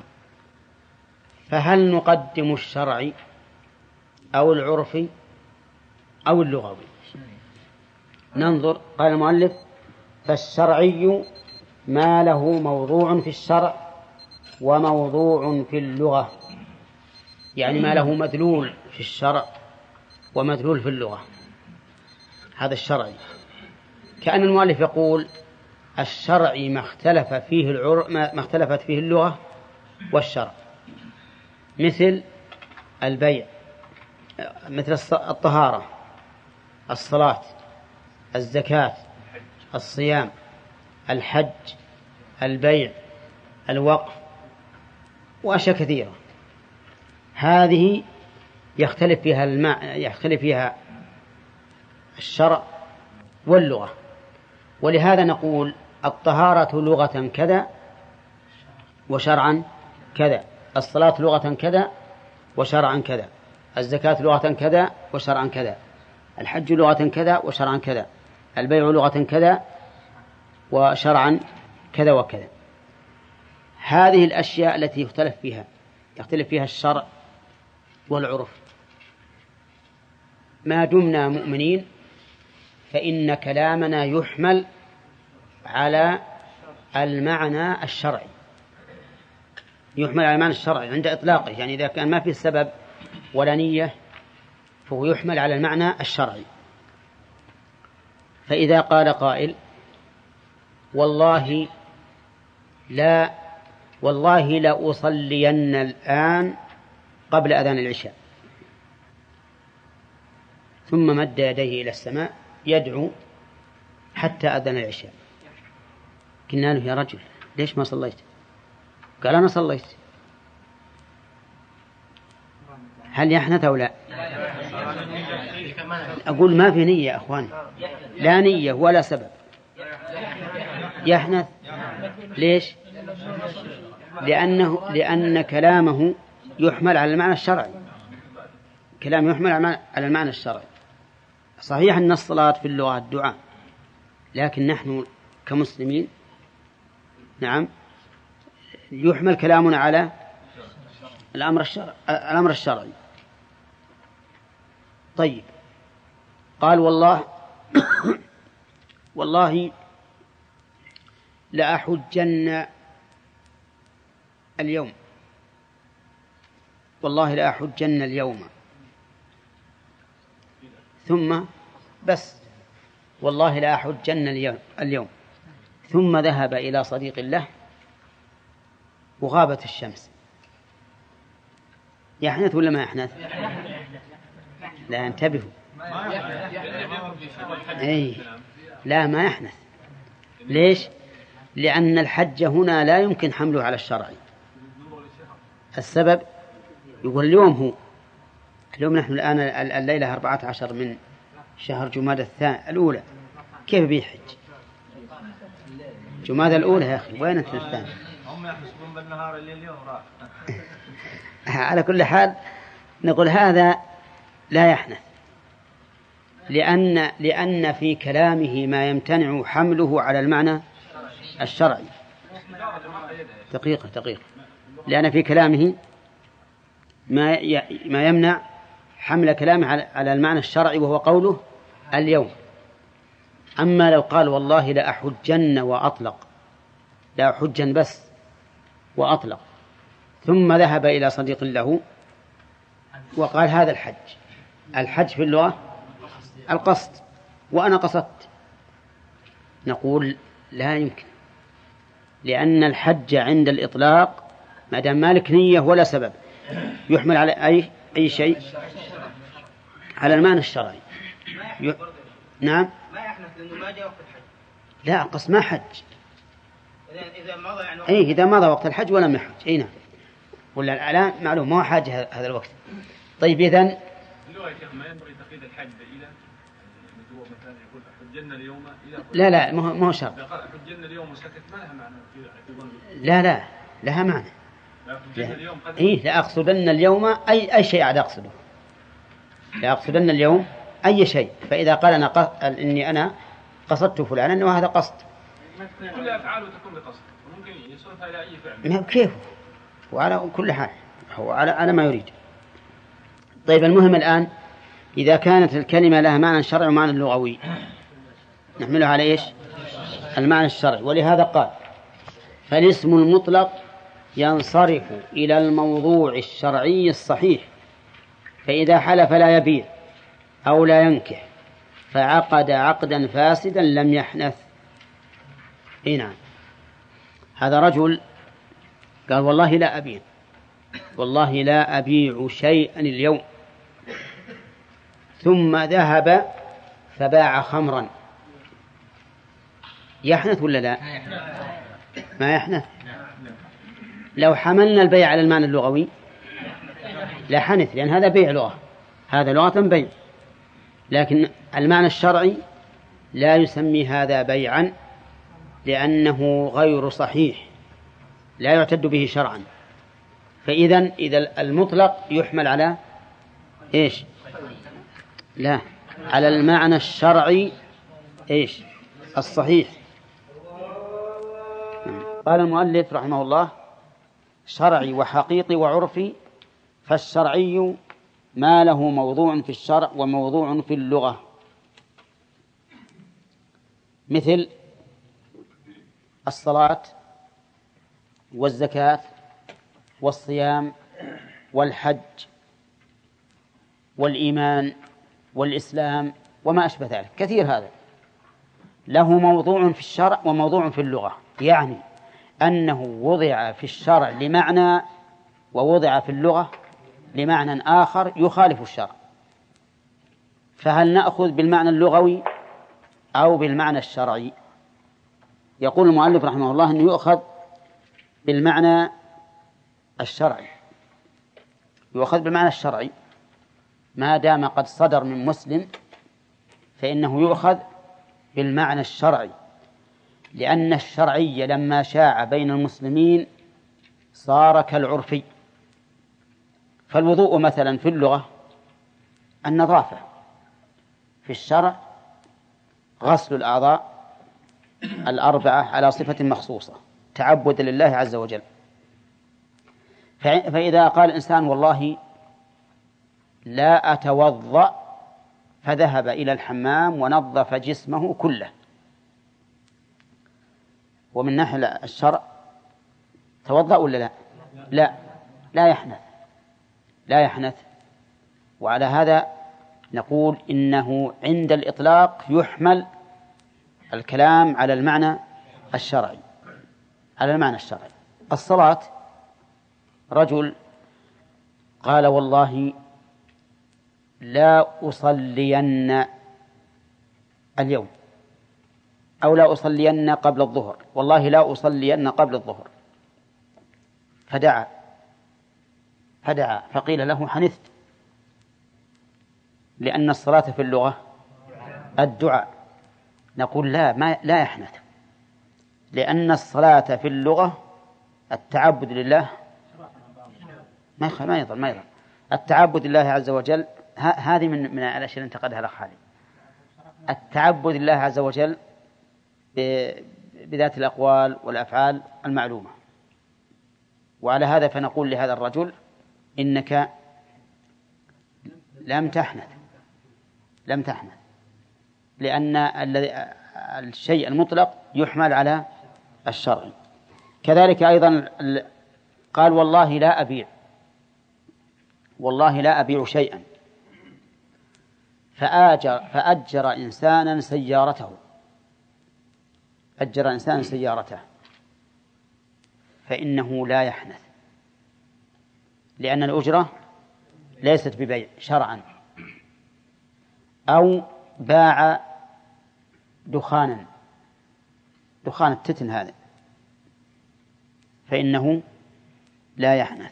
فهل نقدم الشرعي أو العرفي أو اللغوي؟ ننظر. قال المؤلف: فالشرعي ما له موضوع في الشرع وموضوع في اللغة، يعني ما له مدلول في الشرع ومدلول في اللغة، هذا الشرعي. كأن المؤلف يقول: الشرعي ما اختلف فيه العر... ما اختلفت فيه اللغة والشرع، مثل البيع، مثل الطهارة، الصلاة، الزكاة، الصيام، الحج، البيع، الوقف، وأشياء كثيرة. هذه يختلف فيها الماء يختلف فيها الشرع واللغة، ولهذا نقول: الطهارة لغة كذا وشرعا كذا، الصلاة لغة كذا وشرعا كذا، الزكاة لغة كذا وشرعا كذا، الحج لغة كذا وشرعا كذا، البيع لغة كذا وشرعا كذا وكذا. هذه الأشياء التي يختلف فيها يختلف فيها الشرع والعرف، ما دمنا مؤمنين فإن كلامنا يحمل على المعنى الشرعي، يحمل على المعنى الشرعي عند إطلاقه. يعني إذا كان ما فيه سبب ولا نية فهو يحمل على المعنى الشرعي. فإذا قال قائل: والله لا والله لا أصلين الآن قبل أذان العشاء، ثم مد يديه إلى السماء يدعو حتى أذان العشاء، قلنا له: يا رجل ليش ما صليت؟ قال: أنا صليت. هل يحنث أو لا؟ أقول ما في نية يا أخوان، لا نية ولا سبب، يحنث. ليش؟ لأنه لأن كلامه يحمل على المعنى الشرعي، كلام يحمل على المعنى الشرعي. صحيح أن الصلاة في اللغة الدعاء، لكن نحن كمسلمين نعم يحمل كلامنا على الأمر الشرعي الأمر الشرعي. طيب، قال: والله والله لأحجن اليوم والله لأحجن اليوم ثم بس والله لأحجن اليوم, اليوم ثم ذهب إلى صديق له وغابت الشمس. يحنث ولا ما يحنث؟ لا، انتبهوا. أي لا، ما يحنث. ليش؟ لأن الحج هنا لا يمكن حمله على الشرعي. السبب يقول اليوم هو اليوم نحن الآن الليلة أربعة عشر من شهر جمادى الثاني الأولى، كيف بيحج؟ جمادى الأولى يا أخي، وين أنت الثاني؟ هم يحسبون بالنهار اللي اليوم راح. على كل حال نقول هذا لا يحنث، لأن لأن في كلامه ما يمتنع حمله على المعنى الشرعي. دقيقة دقيقة لأن في كلامه ما ما يمنع حمل كلامه على المعنى الشرعي وهو قوله اليوم. أما لو قال والله لا أحجن وأطلق، لا أحجن بس وأطلق، ثم ذهب إلى صديق له وقال هذا الحج، الحج في اللغة القصد وأنا قصدت، نقول لا يمكن، لأن الحج عند الإطلاق ما دام مالك نية ولا سبب يحمل على أي أي شيء على المعنى الشرعي. ي... نعم ما يحنث لأنه ما جاء وقت الحج. لا قص ما حج إذا مضى يعني أي إذا مضى وقت الحج ولم يحج أي نعم، ولا الآن معلوم ما هو حاجة هذا الوقت. طيب إذن ما ينبغي تقييد الحج إلى مثلا يقول حجنا اليوم إلى لا لا ما هو شرط. إذا قال حجنا اليوم وسكت ما لها معنى في ظن. لا لا لها معنى. لا. إيه لا أقصدن اليوم أي أي شيء عاد أقصده، لا أقصدن اليوم أي شيء. فإذا قال أنا ق... إني أنا قصدت فلانا وهذا قصد، كل أفعاله تكون بقصد وممكن يصرفها إلى أي فعل. ما كيف وعلى كل حال هو على على ما يريد. طيب المهم الآن إذا كانت الكلمة لها معنى شرعي ومعنى لغوي نحملها على إيش؟ المعنى الشرعي. ولهذا قال فالاسم المطلق ينصرف إلى الموضوع الشرعي الصحيح، فإذا حلف لا يبيع أو لا ينكح فعقد عقدا فاسدا لم يحنث. إيه نعم، هذا رجل قال والله لا أبيع، والله لا أبيع شيئا اليوم، ثم ذهب فباع خمرا، يحنث ولا لا؟ ما يحنث. لو حملنا البيع على المعنى اللغوي لا حنث، لأن هذا بيع لغة، هذا لغة بيع، لكن المعنى الشرعي لا يسمي هذا بيعا لأنه غير صحيح لا يعتد به شرعا. فإذن إذا المطلق يحمل على إيش؟ لا، على المعنى الشرعي إيش؟ الصحيح. قال المؤلف رحمه الله شرعي وحقيقي وعرفي، فالشرعي ما له موضوع في الشرع وموضوع في اللغة، مثل الصلاة والزكاة والصيام والحج والإيمان والإسلام وما أشبه ذلك، كثير هذا له موضوع في الشرع وموضوع في اللغة، يعني أنه وضع في الشرع لمعنى ووضع في اللغة لمعنى آخر يخالف الشرع. فهل نأخذ بالمعنى اللغوي أو بالمعنى الشرعي؟ يقول المؤلف رحمه الله أنه يؤخذ بالمعنى الشرعي، يؤخذ بالمعنى الشرعي ما دام قد صدر من مسلم، فإنه يؤخذ بالمعنى الشرعي، لأن الشرعي لما شاع بين المسلمين صار كالعرفي. فالوضوء مثلا في اللغة النظافة، في الشرع غسل الأعضاء الأربعة على صفة مخصوصة تعبد لله عز وجل. فإذا قال الإنسان والله لا أتوضأ فذهب إلى الحمام ونظف جسمه كله، ومن ناحية الشرع توضأ ولا لا؟ لا لا يحنث، لا يحنث. وعلى هذا نقول إنه عند الإطلاق يحمل الكلام على المعنى الشرعي، على المعنى الشرعي. الصلاة رجل قال والله لا أصلين اليوم أو لا أصلين قبل الظهر، والله لا أصلين قبل الظهر، فدعا فدعا فقيل له حنثت، لأن الصلاة في اللغة الدعاء. نقول لا ما لا يحنث، لأن الصلاة في اللغة التعبد لله، ما ما يضل ما يضل التعبد لله عز وجل. هذه من من الأشياء اللي انتقدها الأخ علي، التعبد لله عز وجل بذات الأقوال والأفعال المعلومة. وعلى هذا فنقول لهذا الرجل إنك لم تحنث لم تحنث لأن الشيء المطلق يحمل على الشرع. كذلك أيضا قال والله لا أبيع والله لا أبيع شيئا، فآجر فأجر إنسانا سيارته أجر إنسانا سيارته فإنه لا يحنث، لأن الأجرة ليست ببيع شرعا. أو باع دخانا دخان التتن هذا فإنه لا يحنث.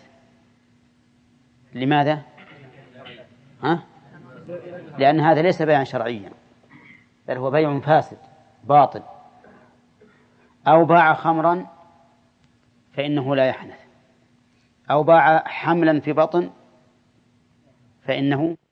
لماذا؟ ها؟ لأن هذا ليس بيعا شرعيا بل هو بيع فاسد باطل. أو باع خمرا فإنه لا يحنث. أو باع حملا في بطن فإنه